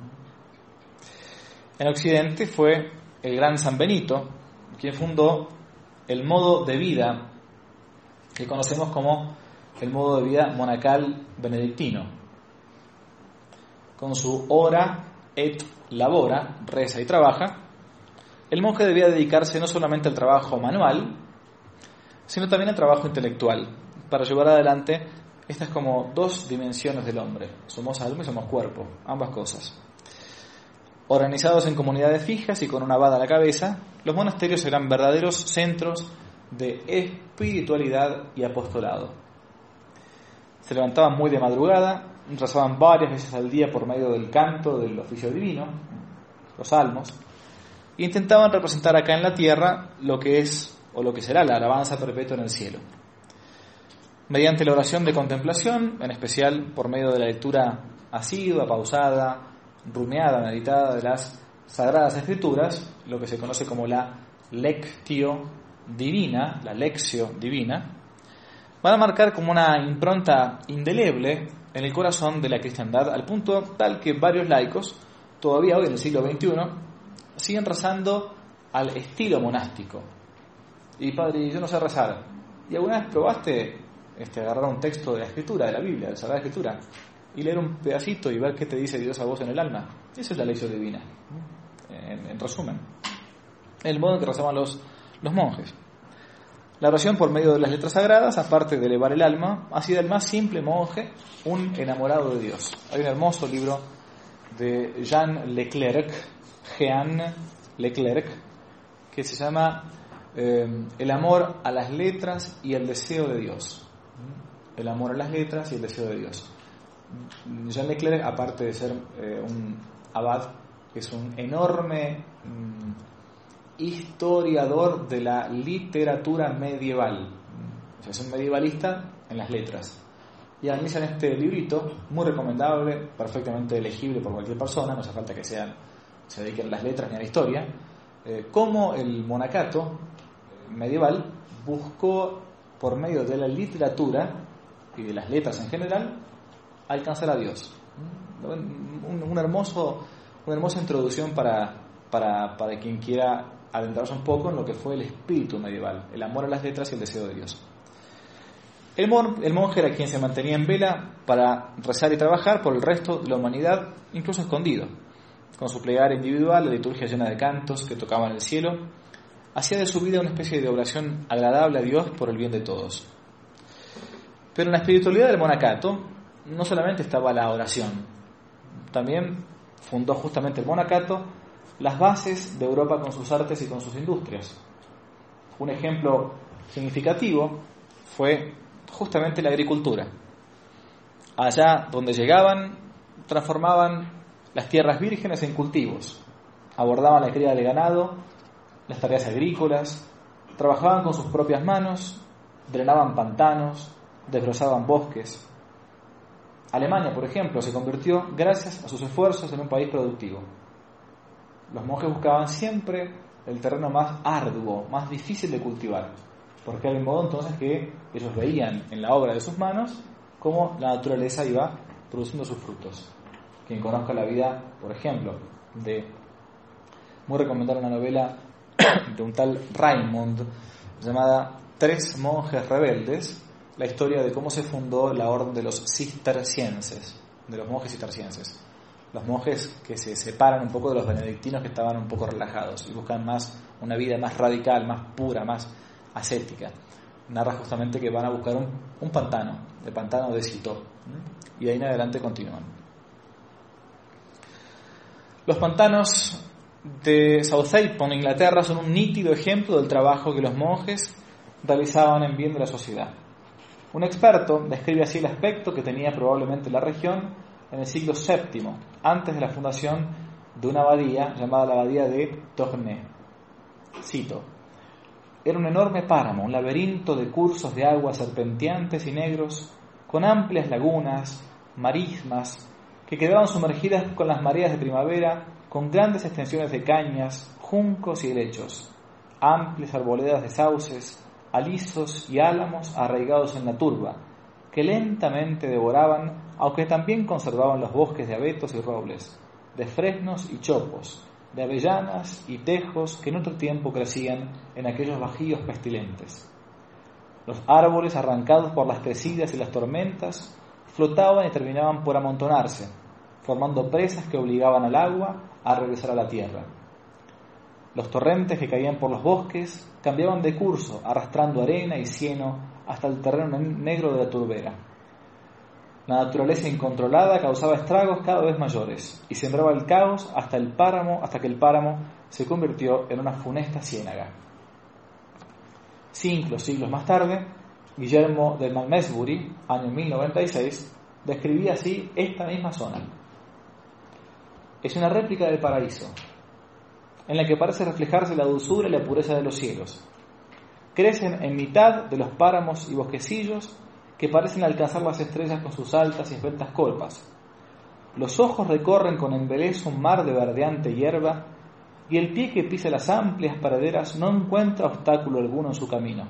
En Occidente fue el gran San Benito quien fundó el modo de vida que conocemos como el modo de vida monacal benedictino, con su hora et labora, reza y trabaja, el monje debía dedicarse no solamente al trabajo manual, sino también al trabajo intelectual, para llevar adelante estas como dos dimensiones del hombre. Somos alma y somos cuerpo, ambas cosas. Organizados en comunidades fijas y con una abad a la cabeza, los monasterios eran verdaderos centros de espiritualidad y apostolado. Se levantaban muy de madrugada, rezaban varias veces al día por medio del canto del oficio divino, los salmos, e intentaban representar acá en la tierra lo que es o lo que será la alabanza perpetua en el cielo. Mediante la oración de contemplación, en especial por medio de la lectura asidua, pausada, rumiada, meditada de las Sagradas Escrituras, lo que se conoce como la lectio divina, la lectio divina, van a marcar como una impronta indeleble en el corazón de la cristiandad, al punto tal que varios laicos, todavía hoy en el siglo veintiuno, siguen rezando al estilo monástico. Y padre, yo no sé rezar. ¿Y alguna vez probaste este, agarrar un texto de la Escritura, de la Biblia, de la Sagrada Escritura, y leer un pedacito y ver qué te dice Dios a vos en el alma? Esa es la lección divina, en, en resumen. El modo en que rezaban los, los monjes. La oración por medio de las letras sagradas, aparte de elevar el alma, hacía del más simple monje un enamorado de Dios. Hay un hermoso libro de Jean Leclerc, Jean Leclerc, que se llama eh, El amor a las letras y el deseo de Dios. El amor a las letras y el deseo de Dios. Jean Leclerc, aparte de ser eh, un abad, es un enorme mm, historiador de la literatura medieval. O sea, es un medievalista en las letras. Y analiza en este librito, muy recomendable, perfectamente legible por cualquier persona, no hace falta que sean, se dediquen a las letras ni a la historia, eh, cómo el monacato medieval buscó, por medio de la literatura y de las letras en general, alcanzar a Dios. Un, un hermoso, una hermosa introducción para, para, para quien quiera adentrarse un poco en lo que fue el espíritu medieval, el amor a las letras y el deseo de Dios. El, mon, el monje era quien se mantenía en vela para rezar y trabajar por el resto de la humanidad, incluso escondido. Con su plegaria individual, la liturgia llena de cantos que tocaban el cielo, hacía de su vida una especie de oración agradable a Dios por el bien de todos. Pero en la espiritualidad del monacato no solamente estaba la oración, también fundó justamente el monacato las bases de Europa con sus artes y con sus industrias. Un ejemplo significativo fue justamente la agricultura. Allá donde llegaban, transformaban las tierras vírgenes en cultivos, abordaban la cría de ganado, las tareas agrícolas, trabajaban con sus propias manos, drenaban pantanos, desbrozaban bosques. Alemania, por ejemplo, se convirtió, gracias a sus esfuerzos, en un país productivo. Los monjes buscaban siempre el terreno más arduo, más difícil de cultivar, porque era el modo entonces que ellos veían en la obra de sus manos cómo la naturaleza iba produciendo sus frutos. Quien conozca la vida, por ejemplo, de muy recomendar una novela de un tal Raymond llamada Tres monjes rebeldes, la historia de cómo se fundó la orden de los cistercienses, de los monjes cistercienses. Los monjes que se separan un poco de los benedictinos, que estaban un poco relajados y buscan más una vida más radical, más pura, más ascética. Narra justamente que van a buscar un, un pantano, el pantano de Citó, y de ahí en adelante continúan. Los pantanos de Southampton, Inglaterra, son un nítido ejemplo del trabajo que los monjes realizaban en bien de la sociedad. Un experto describe así el aspecto que tenía probablemente la región en el siglo séptimo, antes de la fundación de una abadía llamada la abadía de Tournai. Cito: era un enorme páramo, un laberinto de cursos de agua serpenteantes y negros, con amplias lagunas, marismas, que quedaban sumergidas con las mareas de primavera, con grandes extensiones de cañas, juncos y helechos, amplias arboledas de sauces, alisos y álamos arraigados en la turba, que lentamente devoraban, aunque también conservaban los bosques de abetos y robles, de fresnos y chopos, de avellanas y tejos que en otro tiempo crecían en aquellos bajíos pestilentes. Los árboles, arrancados por las crecidas y las tormentas, flotaban y terminaban por amontonarse, formando presas que obligaban al agua a regresar a la tierra. Los torrentes que caían por los bosques cambiaban de curso, arrastrando arena y cieno hasta el terreno negro de la turbera. La naturaleza incontrolada causaba estragos cada vez mayores y sembraba el caos hasta el páramo, hasta que el páramo se convirtió en una funesta ciénaga. Cinco siglos más tarde, Guillermo de Malmesbury, año mil noventa y seis, describía así esta misma zona. Es una réplica del paraíso, en la que parece reflejarse la dulzura y la pureza de los cielos. Crecen en mitad de los páramos y bosquecillos que parecen alcanzar las estrellas con sus altas y esbeltas copas. Los ojos recorren con embeleso un mar de verdeante hierba, y el pie que pisa las amplias praderas no encuentra obstáculo alguno en su camino.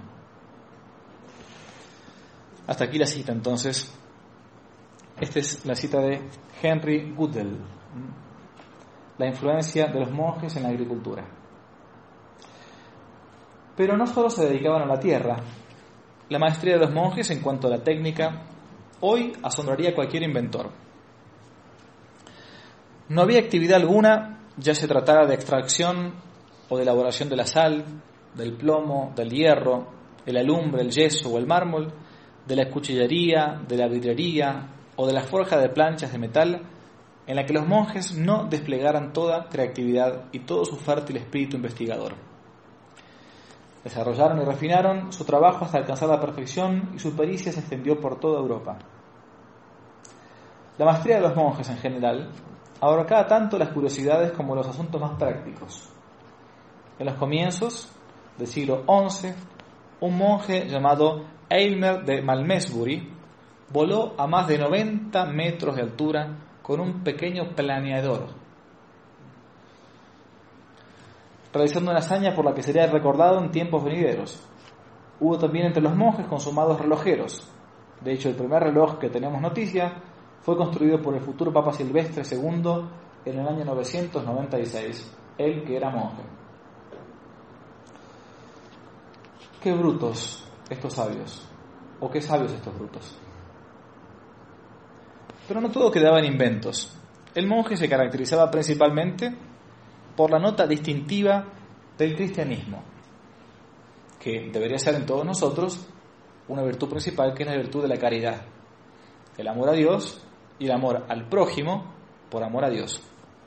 Hasta aquí la cita, entonces. Esta es la cita de Henry Goodell. La influencia de los monjes en la agricultura. Pero no solo se dedicaban a la tierra. La maestría de los monjes en cuanto a la técnica hoy asombraría a cualquier inventor. No había actividad alguna, ya se tratara de extracción o de elaboración de la sal, del plomo, del hierro, el alumbre, el yeso o el mármol, de la cuchillería, de la vidriería o de la forja de planchas de metal, en la que los monjes no desplegaran toda creatividad y todo su fértil espíritu investigador. Desarrollaron y refinaron su trabajo hasta alcanzar la perfección y su pericia se extendió por toda Europa. La maestría de los monjes en general abarcaba tanto las curiosidades como los asuntos más prácticos. En los comienzos del siglo once, un monje llamado Aylmer de Malmesbury voló a más de noventa metros de altura con un pequeño planeador, realizando una hazaña por la que sería recordado en tiempos venideros. Hubo también entre los monjes consumados relojeros. De hecho, el primer reloj que tenemos noticia fue construido por el futuro Papa Silvestre segundo en el año novecientos noventa y seis, él que era monje. Qué brutos estos sabios, o qué sabios estos brutos. Pero no todo quedaba en inventos. El monje se caracterizaba principalmente por la nota distintiva del cristianismo, que debería ser en todos nosotros una virtud principal, que es la virtud de la caridad, el amor a Dios y el amor al prójimo por amor a Dios.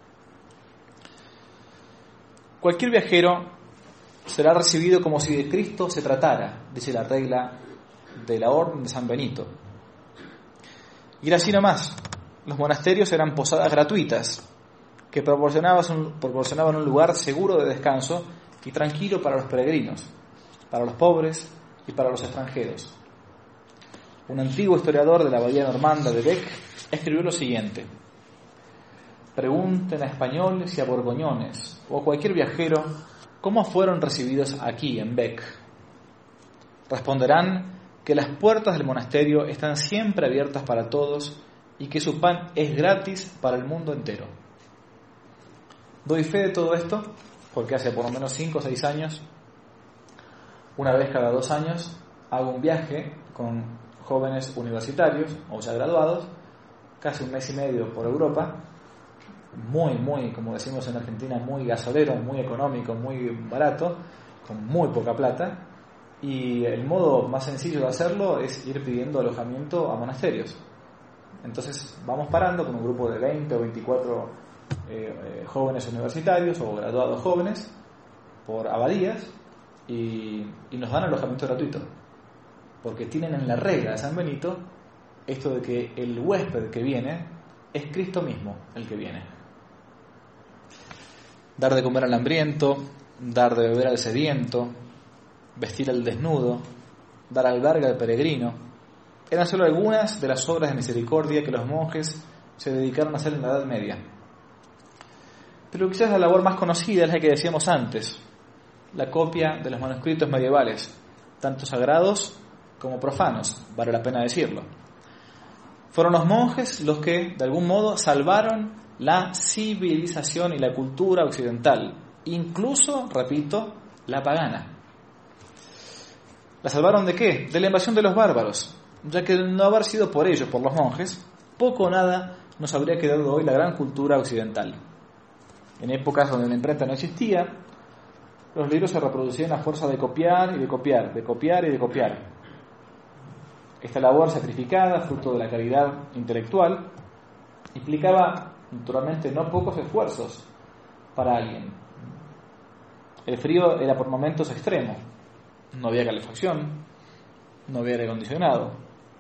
Cualquier viajero será recibido como si de Cristo se tratara, dice la regla de la Orden de San Benito. Y era así nomás. Los monasterios eran posadas gratuitas que proporcionaban un, proporcionaban un lugar seguro de descanso y tranquilo para los peregrinos, para los pobres y para los extranjeros. Un antiguo historiador de la abadía normanda de Bec escribió lo siguiente: pregunten a españoles y a borgoñones o a cualquier viajero cómo fueron recibidos aquí en Bec. Responderán que las puertas del monasterio están siempre abiertas para todos y que su pan es gratis para el mundo entero. Doy fe de todo esto porque hace por lo menos cinco o seis años, una vez cada dos años, hago un viaje con jóvenes universitarios o ya graduados, casi un mes y medio por Europa, muy, muy, como decimos en Argentina, muy gasolero, muy económico, muy barato, con muy poca plata. Y el modo más sencillo de hacerlo es ir pidiendo alojamiento a monasterios. Entonces vamos parando con un grupo de veinte o veinticuatro eh, eh, jóvenes universitarios o graduados jóvenes por abadías y, y nos dan alojamiento gratuito. Porque tienen en la regla de San Benito esto de que el huésped que viene es Cristo mismo el que viene. Dar de comer al hambriento, dar de beber al sediento, vestir al desnudo, dar albergue al peregrino, eran solo algunas de las obras de misericordia que los monjes se dedicaron a hacer en la Edad Media. Pero quizás la labor más conocida es la que decíamos antes, la copia de los manuscritos medievales, tanto sagrados como profanos, vale la pena decirlo. Fueron los monjes los que, de algún modo, salvaron la civilización y la cultura occidental, incluso, repito, la pagana. ¿La salvaron de qué? De la invasión de los bárbaros, ya que de no haber sido por ellos, por los monjes, poco o nada nos habría quedado hoy la gran cultura occidental. En épocas donde la imprenta no existía, los libros se reproducían a fuerza de copiar y de copiar, de copiar y de copiar. Esta labor sacrificada, fruto de la caridad intelectual, implicaba naturalmente no pocos esfuerzos para alguien. El frío era por momentos extremo, no había calefacción, no había aire acondicionado.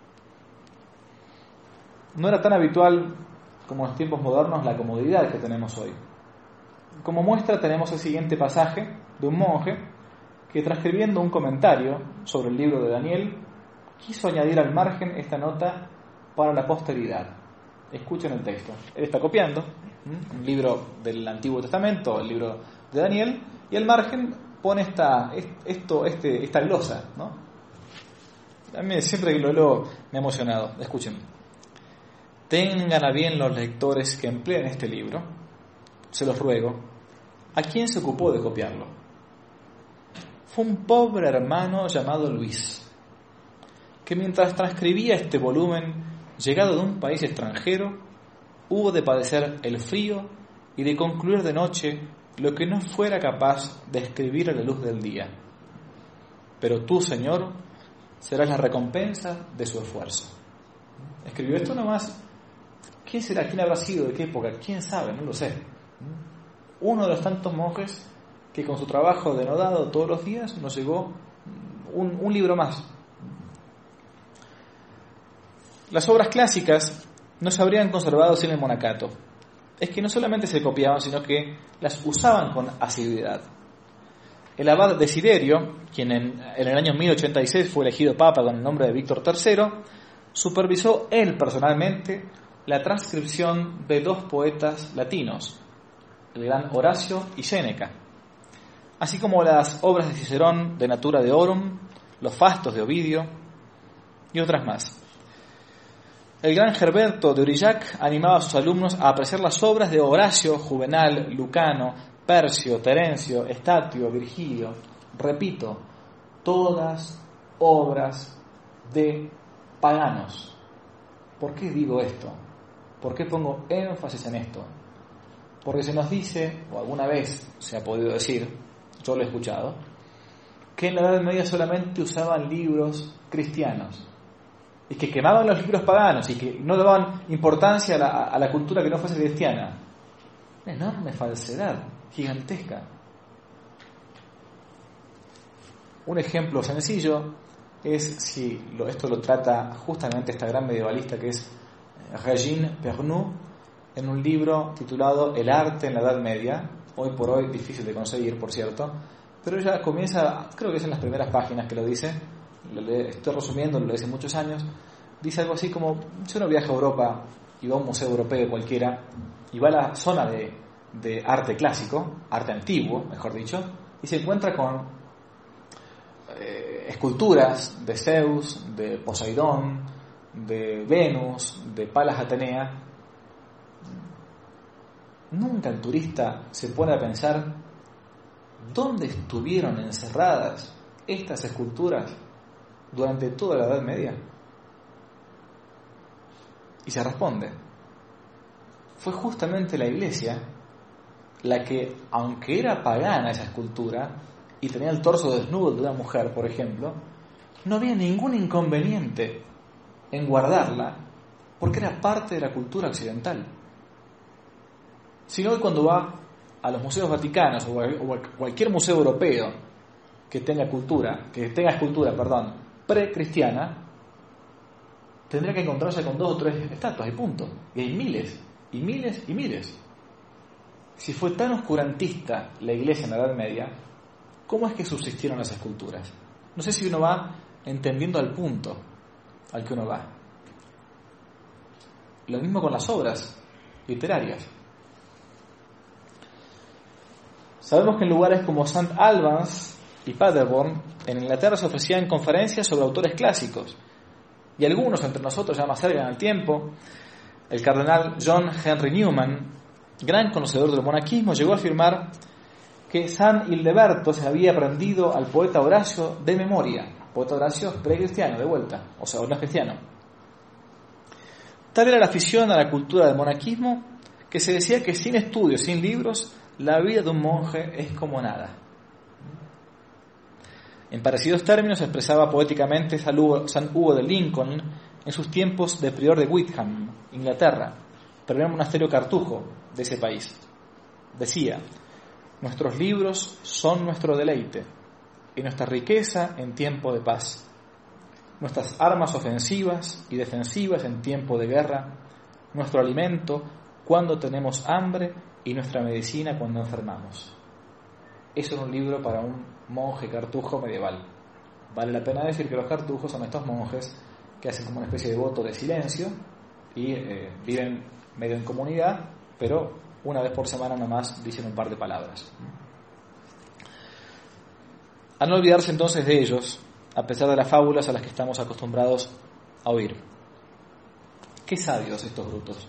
No era tan habitual como en los tiempos modernos la comodidad que tenemos hoy. Como muestra tenemos el siguiente pasaje de un monje que, transcribiendo un comentario sobre el libro de Daniel, quiso añadir al margen esta nota para la posteridad. Escuchen el texto. Él está copiando ¿m? un libro del Antiguo Testamento, el libro de Daniel, y al margen pone esta, esto, este, esta glosa, ¿no? A mí siempre que lo leo me ha emocionado. Escuchen. Tengan a bien los lectores que empleen este libro, se los ruego, ¿a quién se ocupó de copiarlo? Fue un pobre hermano llamado Luis, que mientras transcribía este volumen, llegado de un país extranjero, hubo de padecer el frío y de concluir de noche lo que no fuera capaz de escribir a la luz del día. Pero tú, Señor, serás la recompensa de su esfuerzo. Escribió esto nomás. ¿Quién será? ¿Quién habrá sido? ¿De qué época? ¿Quién sabe? No lo sé. Uno de los tantos monjes que con su trabajo denodado todos los días nos llegó un, un libro más. Las obras clásicas no se habrían conservado sin el monacato. Es que no solamente se copiaban, sino que las usaban con asiduidad. El abad Desiderio, quien en, en el año mil ochenta y seis fue elegido papa con el nombre de Víctor tercero, supervisó él personalmente la transcripción de dos poetas latinos, el gran Horacio y Séneca, así como las obras de Cicerón de Natura Deorum, los fastos de Ovidio y otras más. El gran Herberto de Aurillac animaba a sus alumnos a apreciar las obras de Horacio, Juvenal, Lucano, Percio, Terencio, Estatio, Virgilio. Repito, todas obras de paganos. ¿Por qué digo esto? ¿Por qué pongo énfasis en esto? Porque se nos dice, o alguna vez se ha podido decir, yo lo he escuchado, que en la Edad Media solamente usaban libros cristianos y que quemaban los libros paganos y que no daban importancia a la, a la cultura que no fuese cristiana. Una enorme falsedad, gigantesca. Un ejemplo sencillo es, si lo, esto lo trata justamente esta gran medievalista que es Régine Pernoud, en un libro titulado El arte en la Edad Media, hoy por hoy difícil de conseguir, por cierto, pero ella comienza, creo que es en las primeras páginas que lo dice, lo le, estoy resumiendo, lo dice muchos años, dice algo así como, si uno viaja a Europa y va a un museo europeo cualquiera, y va a la zona de, de arte clásico, arte antiguo, mejor dicho, y se encuentra con eh, esculturas de Zeus, de Poseidón, de Venus, de Palas Atenea. Nunca el turista se pone a pensar ¿dónde estuvieron encerradas estas esculturas durante toda la Edad Media? Y se responde, fue justamente la Iglesia la que, aunque era pagana esa escultura y tenía el torso desnudo de una mujer, por ejemplo, no había ningún inconveniente en guardarla porque era parte de la cultura occidental. Sino que cuando va a los museos vaticanos o a cualquier museo europeo que tenga cultura, que tenga escultura, perdón, precristiana, tendrá que encontrarse con dos o tres estatuas y punto. Y hay miles, y miles, y miles. Si fue tan oscurantista la Iglesia en la Edad Media, ¿cómo es que subsistieron las esculturas? No sé si uno va entendiendo al punto al que uno va. Lo mismo con las obras literarias. Sabemos que en lugares como Saint Albans y Paderborn, en Inglaterra, se ofrecían conferencias sobre autores clásicos. Y algunos entre nosotros, ya más cerca en el tiempo, el cardenal John Henry Newman, gran conocedor del monaquismo, llegó a afirmar que San Hildeberto se había aprendido al poeta Horacio de memoria. Poeta Horacio precristiano, de vuelta, o sea, no es cristiano. Tal era la afición a la cultura del monaquismo que se decía que sin estudios, sin libros, la vida de un monje es como nada. En parecidos términos expresaba poéticamente San Hugo, San Hugo de Lincoln en sus tiempos de prior de Witham, Inglaterra, primer monasterio cartujo de ese país. Decía: nuestros libros son nuestro deleite y nuestra riqueza en tiempo de paz, nuestras armas ofensivas y defensivas en tiempo de guerra, nuestro alimento cuando tenemos hambre y nuestra medicina cuando enfermamos. Eso es un libro para un monje cartujo medieval. Vale la pena decir que los cartujos son estos monjes que hacen como una especie de voto de silencio y eh, viven medio en comunidad, pero una vez por semana nomás dicen un par de palabras. A no olvidarse entonces de ellos, a pesar de las fábulas a las que estamos acostumbrados a oír. Qué sabios estos brutos.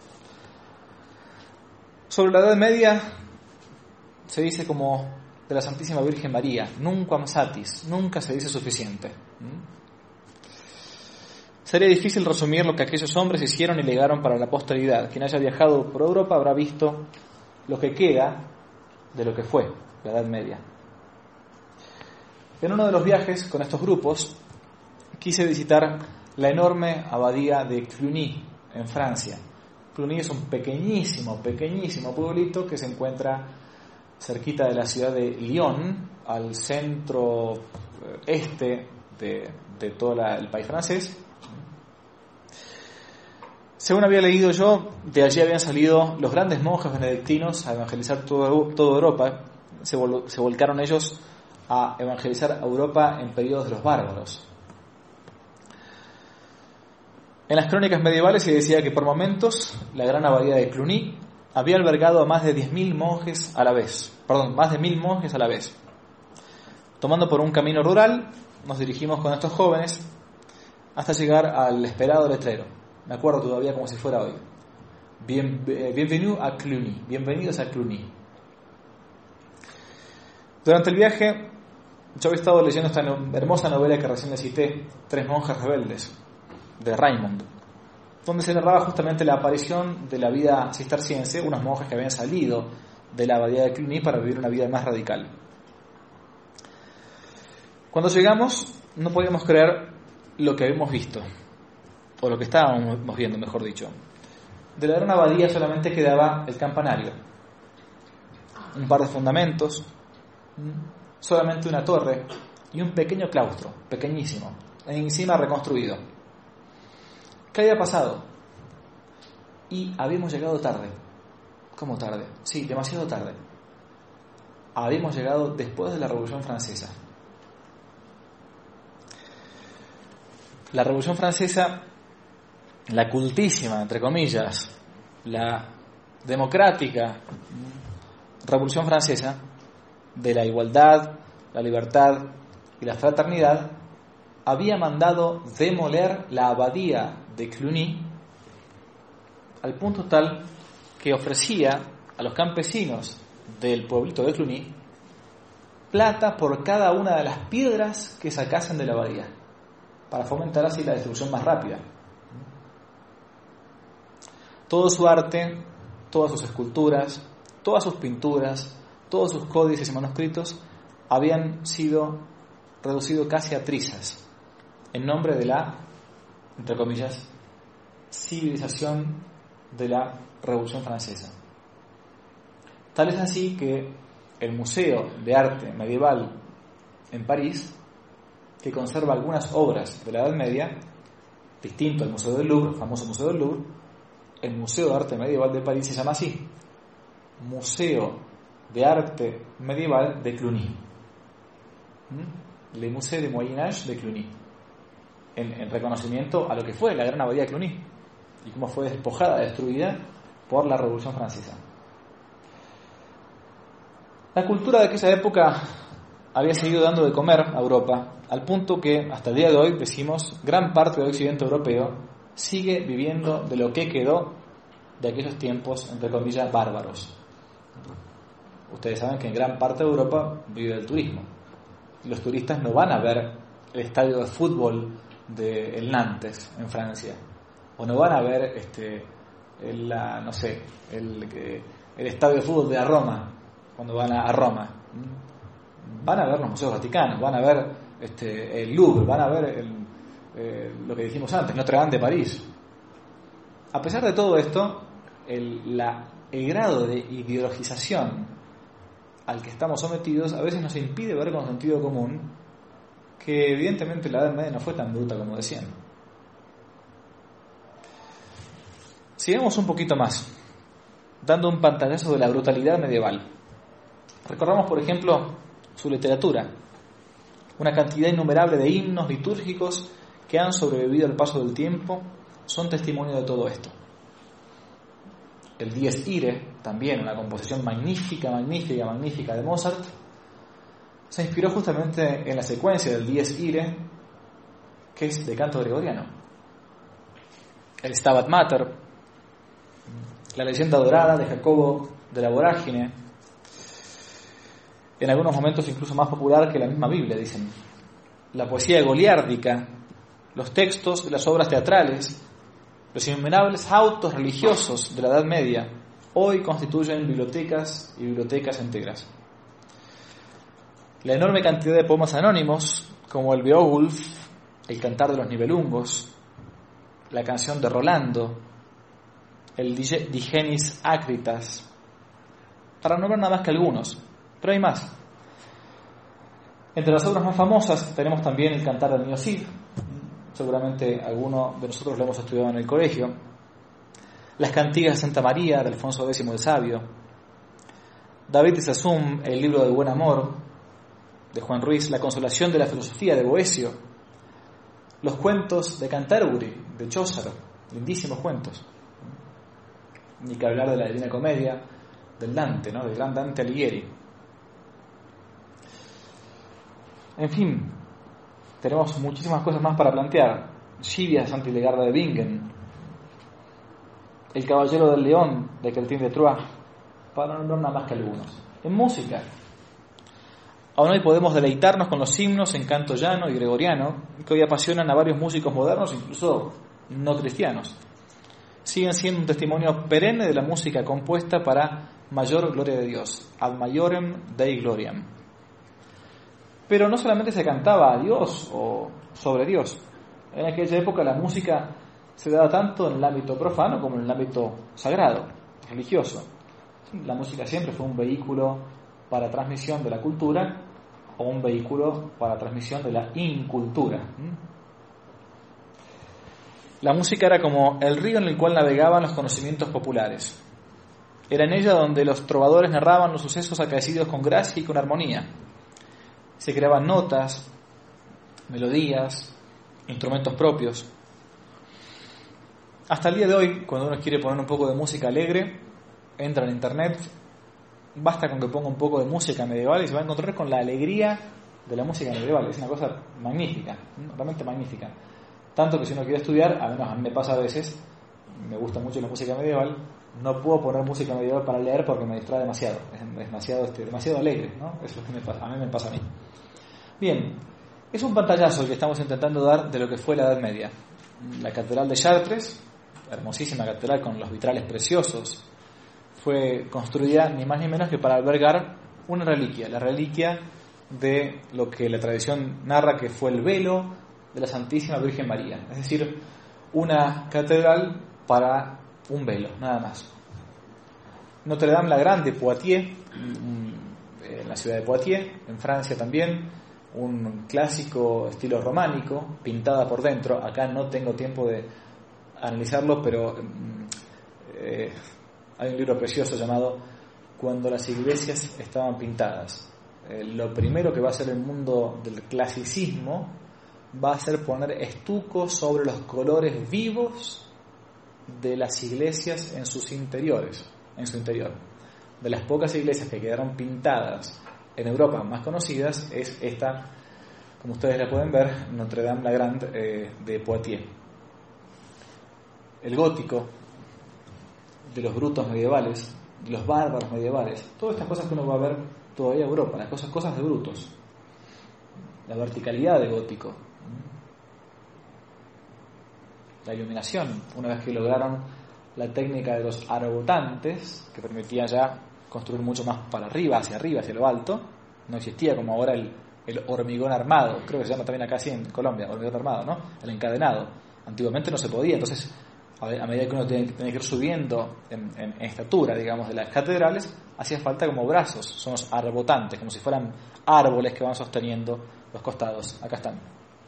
Sobre la Edad Media se dice como de la Santísima Virgen María: nunquam satis, nunca se dice suficiente. ¿Mm? Sería difícil resumir lo que aquellos hombres hicieron y legaron para la posteridad. Quien haya viajado por Europa habrá visto lo que queda de lo que fue la Edad Media. En uno de los viajes con estos grupos quise visitar la enorme abadía de Cluny, en Francia. Cluny es un pequeñísimo, pequeñísimo pueblito que se encuentra cerquita de la ciudad de Lyon, al centro este de, de todo la, el país francés. Según había leído yo, de allí habían salido los grandes monjes benedictinos a evangelizar todo, toda Europa. Se, vol, se volcaron ellos a evangelizar a Europa en periodos de los bárbaros. En las crónicas medievales se decía que por momentos la gran abadía de Cluny había albergado a más de diez mil monjes a la vez, perdón, más de mil monjes a la vez. Tomando por un camino rural, nos dirigimos con estos jóvenes hasta llegar al esperado letrero. Me acuerdo todavía como si fuera hoy. Bien, bienvenue a Cluny, bienvenidos a Cluny. Durante el viaje, yo había estado leyendo esta hermosa novela que recién le cité, Tres monjes rebeldes, de Raymond, donde se narraba justamente la aparición de la vida cisterciense, unos monjes que habían salido de la abadía de Cluny para vivir una vida más radical. Cuando llegamos, no podíamos creer lo que habíamos visto, o lo que estábamos viendo, mejor dicho. De la gran abadía solamente quedaba el campanario, un par de fundamentos, solamente una torre y un pequeño claustro, pequeñísimo, encima reconstruido. ¿Qué había pasado? Y habíamos llegado tarde. ¿Cómo tarde? Sí, demasiado tarde. Habíamos llegado después de la Revolución Francesa. La Revolución Francesa, la cultísima, entre comillas, la democrática Revolución Francesa, de la igualdad, la libertad y la fraternidad, había mandado demoler la abadía de Cluny al punto tal que ofrecía a los campesinos del pueblito de Cluny plata por cada una de las piedras que sacasen de la abadía, para fomentar así la destrucción más rápida. Todo su arte, todas sus esculturas, todas sus pinturas, todos sus códices y manuscritos habían sido reducidos casi a trizas en nombre de la, entre comillas, civilización de la Revolución Francesa. Tal es así que el Museo de Arte Medieval en París, que conserva algunas obras de la Edad Media, distinto al Museo del Louvre, el famoso Museo del Louvre, el Museo de Arte Medieval de París se llama así: Museo de Arte Medieval de Cluny. ¿Mm? Le Musée de Moyen Âge de Cluny. En, en reconocimiento a lo que fue la gran abadía de Cluny y cómo fue despojada, destruida por la Revolución Francesa. La cultura de aquella época había seguido dando de comer a Europa, al punto que hasta el día de hoy, decimos, gran parte del occidente europeo sigue viviendo de lo que quedó de aquellos tiempos, entre comillas, bárbaros. Ustedes saben que en gran parte de Europa vive del turismo. Los turistas no van a ver el estadio de fútbol del Nantes en Francia, o no van a ver este, el, la, no sé, el, el estadio de fútbol de la Roma cuando van a, a Roma. Van a ver los museos vaticanos, van a ver este, el Louvre, van a ver el, eh, lo que dijimos antes, Notre Dame de París. A pesar de todo esto, el, la, el grado de ideologización al que estamos sometidos a veces nos impide ver con sentido común que evidentemente la Edad Media no fue tan bruta como decían. Sigamos un poquito más, dando un pantallazo de la brutalidad medieval. Recordamos, por ejemplo, su literatura, una cantidad innumerable de himnos litúrgicos que han sobrevivido al paso del tiempo son testimonio de todo esto. El Dies Irae, también una composición magnífica, magnífica, magnífica de Mozart, se inspiró justamente en la secuencia del Dies Irae, que es de canto gregoriano. El Stabat Mater, la leyenda dorada de Jacobo de la Vorágine, en algunos momentos incluso más popular que la misma Biblia, dicen. La poesía goliárdica, los textos de las obras teatrales, los innumerables autos religiosos de la Edad Media, hoy constituyen bibliotecas y bibliotecas enteras. La enorme cantidad de poemas anónimos, como el Beowulf, el Cantar de los Nibelungos, la canción de Rolando, el Digenis Acritas, para nombrar nada más que algunos, pero hay más. Entre las obras más famosas tenemos también el Cantar del Niño Cid, seguramente alguno de nosotros lo hemos estudiado en el colegio, las Cantigas de Santa María de Alfonso X el Sabio, David de Sassoon, el Libro del Buen Amor de Juan Ruiz, la Consolación de la Filosofía de Boecio, los cuentos de Canterbury de Chaucer, lindísimos cuentos, ni que hablar de la Divina Comedia del Dante, ¿no? Del gran Dante Alighieri. En fin, tenemos muchísimas cosas más para plantear. Gidia de Santa Hildegarda de Bingen, El Caballero del León de Queltin de Troyes, para nombrar nada más que algunos. En música, aún hoy podemos deleitarnos con los himnos en canto llano y gregoriano que hoy apasionan a varios músicos modernos, incluso no cristianos. Siguen siendo un testimonio perenne de la música compuesta para mayor gloria de Dios, ad maiorem Dei gloriam. Pero no solamente se cantaba a Dios o sobre Dios. En aquella época la música se daba tanto en el ámbito profano como en el ámbito sagrado, religioso. La música siempre fue un vehículo para transmisión de la cultura o un vehículo para transmisión de la incultura. La música era como el río en el cual navegaban los conocimientos populares. Era en ella donde los trovadores narraban los sucesos acaecidos con gracia y con armonía. Se creaban notas, melodías, instrumentos propios. Hasta el día de hoy, cuando uno quiere poner un poco de música alegre, entra en internet, basta con que ponga un poco de música medieval y se va a encontrar con la alegría de la música medieval. Es una cosa magnífica, realmente magnífica. Tanto que si uno quiere estudiar, a menos a mí me pasa a veces, me gusta mucho la música medieval, no puedo poner música medieval para leer porque me distrae demasiado, es demasiado, este, demasiado alegre, ¿no? Eso es lo que me pasa, a mí me pasa a mí. Bien, es un pantallazo el que estamos intentando dar de lo que fue la Edad Media. La Catedral de Chartres, hermosísima catedral con los vitrales preciosos, fue construida ni más ni menos que para albergar una reliquia, la reliquia de lo que la tradición narra que fue el velo de la Santísima Virgen María, es decir, una catedral para un velo, nada más. Notre Dame la Grande, Poitiers, en la ciudad de Poitiers, en Francia también, un clásico estilo románico, pintada por dentro. Acá no tengo tiempo de analizarlo, pero eh, hay un libro precioso llamado Cuando las iglesias estaban pintadas. Eh, lo primero que va a hacer el mundo del clasicismo va a ser poner estuco sobre los colores vivos de las iglesias en sus interiores, en su interior. De las pocas iglesias que quedaron pintadas en Europa más conocidas es esta, como ustedes la pueden ver, Notre Dame la Grande eh, de Poitiers. El gótico, de los brutos medievales, de los bárbaros medievales, todas estas cosas que uno va a ver todavía en Europa, las cosas, cosas de brutos, la verticalidad de gótico, la iluminación. Una vez que lograron la técnica de los arbotantes, que permitía ya construir mucho más para arriba, hacia arriba, hacia lo alto, no existía como ahora el, el hormigón armado, creo que se llama también acá así en Colombia, hormigón armado, ¿no? El encadenado. Antiguamente no se podía, entonces a medida que uno tenía que ir subiendo en, en, en estatura, digamos, de las catedrales, hacía falta como brazos, son los arbotantes, como si fueran árboles que van sosteniendo los costados. Acá están.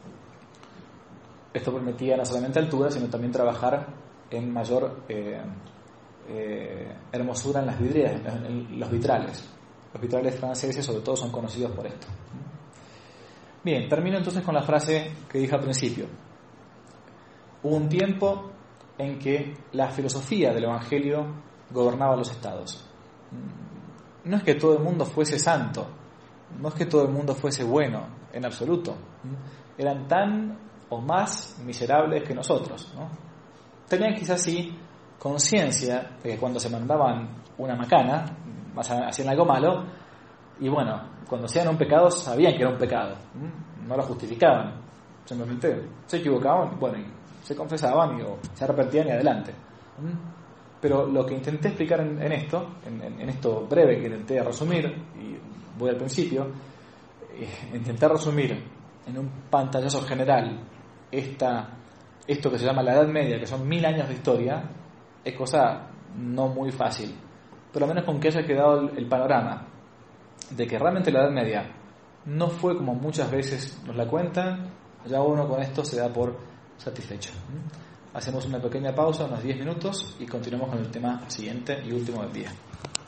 Esto permitía no solamente altura, sino también trabajar en mayor eh, eh, hermosura en las vidrieras, en, en los vitrales. Los vitrales franceses sobre todo son conocidos por esto. Bien, termino entonces con la frase que dije al principio. Hubo un tiempo en que la filosofía del Evangelio gobernaba los estados. No es que todo el mundo fuese santo, no es que todo el mundo fuese bueno, en absoluto. Eran tan o más miserables que nosotros, ¿no? Tenían quizás sí conciencia de que cuando se mandaban una macana, hacían algo malo, y bueno, cuando hacían un pecado sabían que era un pecado, no lo justificaban, simplemente se equivocaban, bueno, y se confesaban y o se arrepentían y adelante. Pero lo que intenté explicar en, en esto, en, en esto breve que intenté resumir, y voy al principio, eh, intenté resumir en un pantallazo general esta, esto que se llama la Edad Media, que son mil años de historia, es cosa no muy fácil, pero al menos con que haya quedado el, el panorama de que realmente la Edad Media no fue como muchas veces nos la cuentan, ya uno con esto se da por satisfecho. Hacemos una pequeña pausa, unos diez minutos, y continuamos con el tema siguiente y último del día.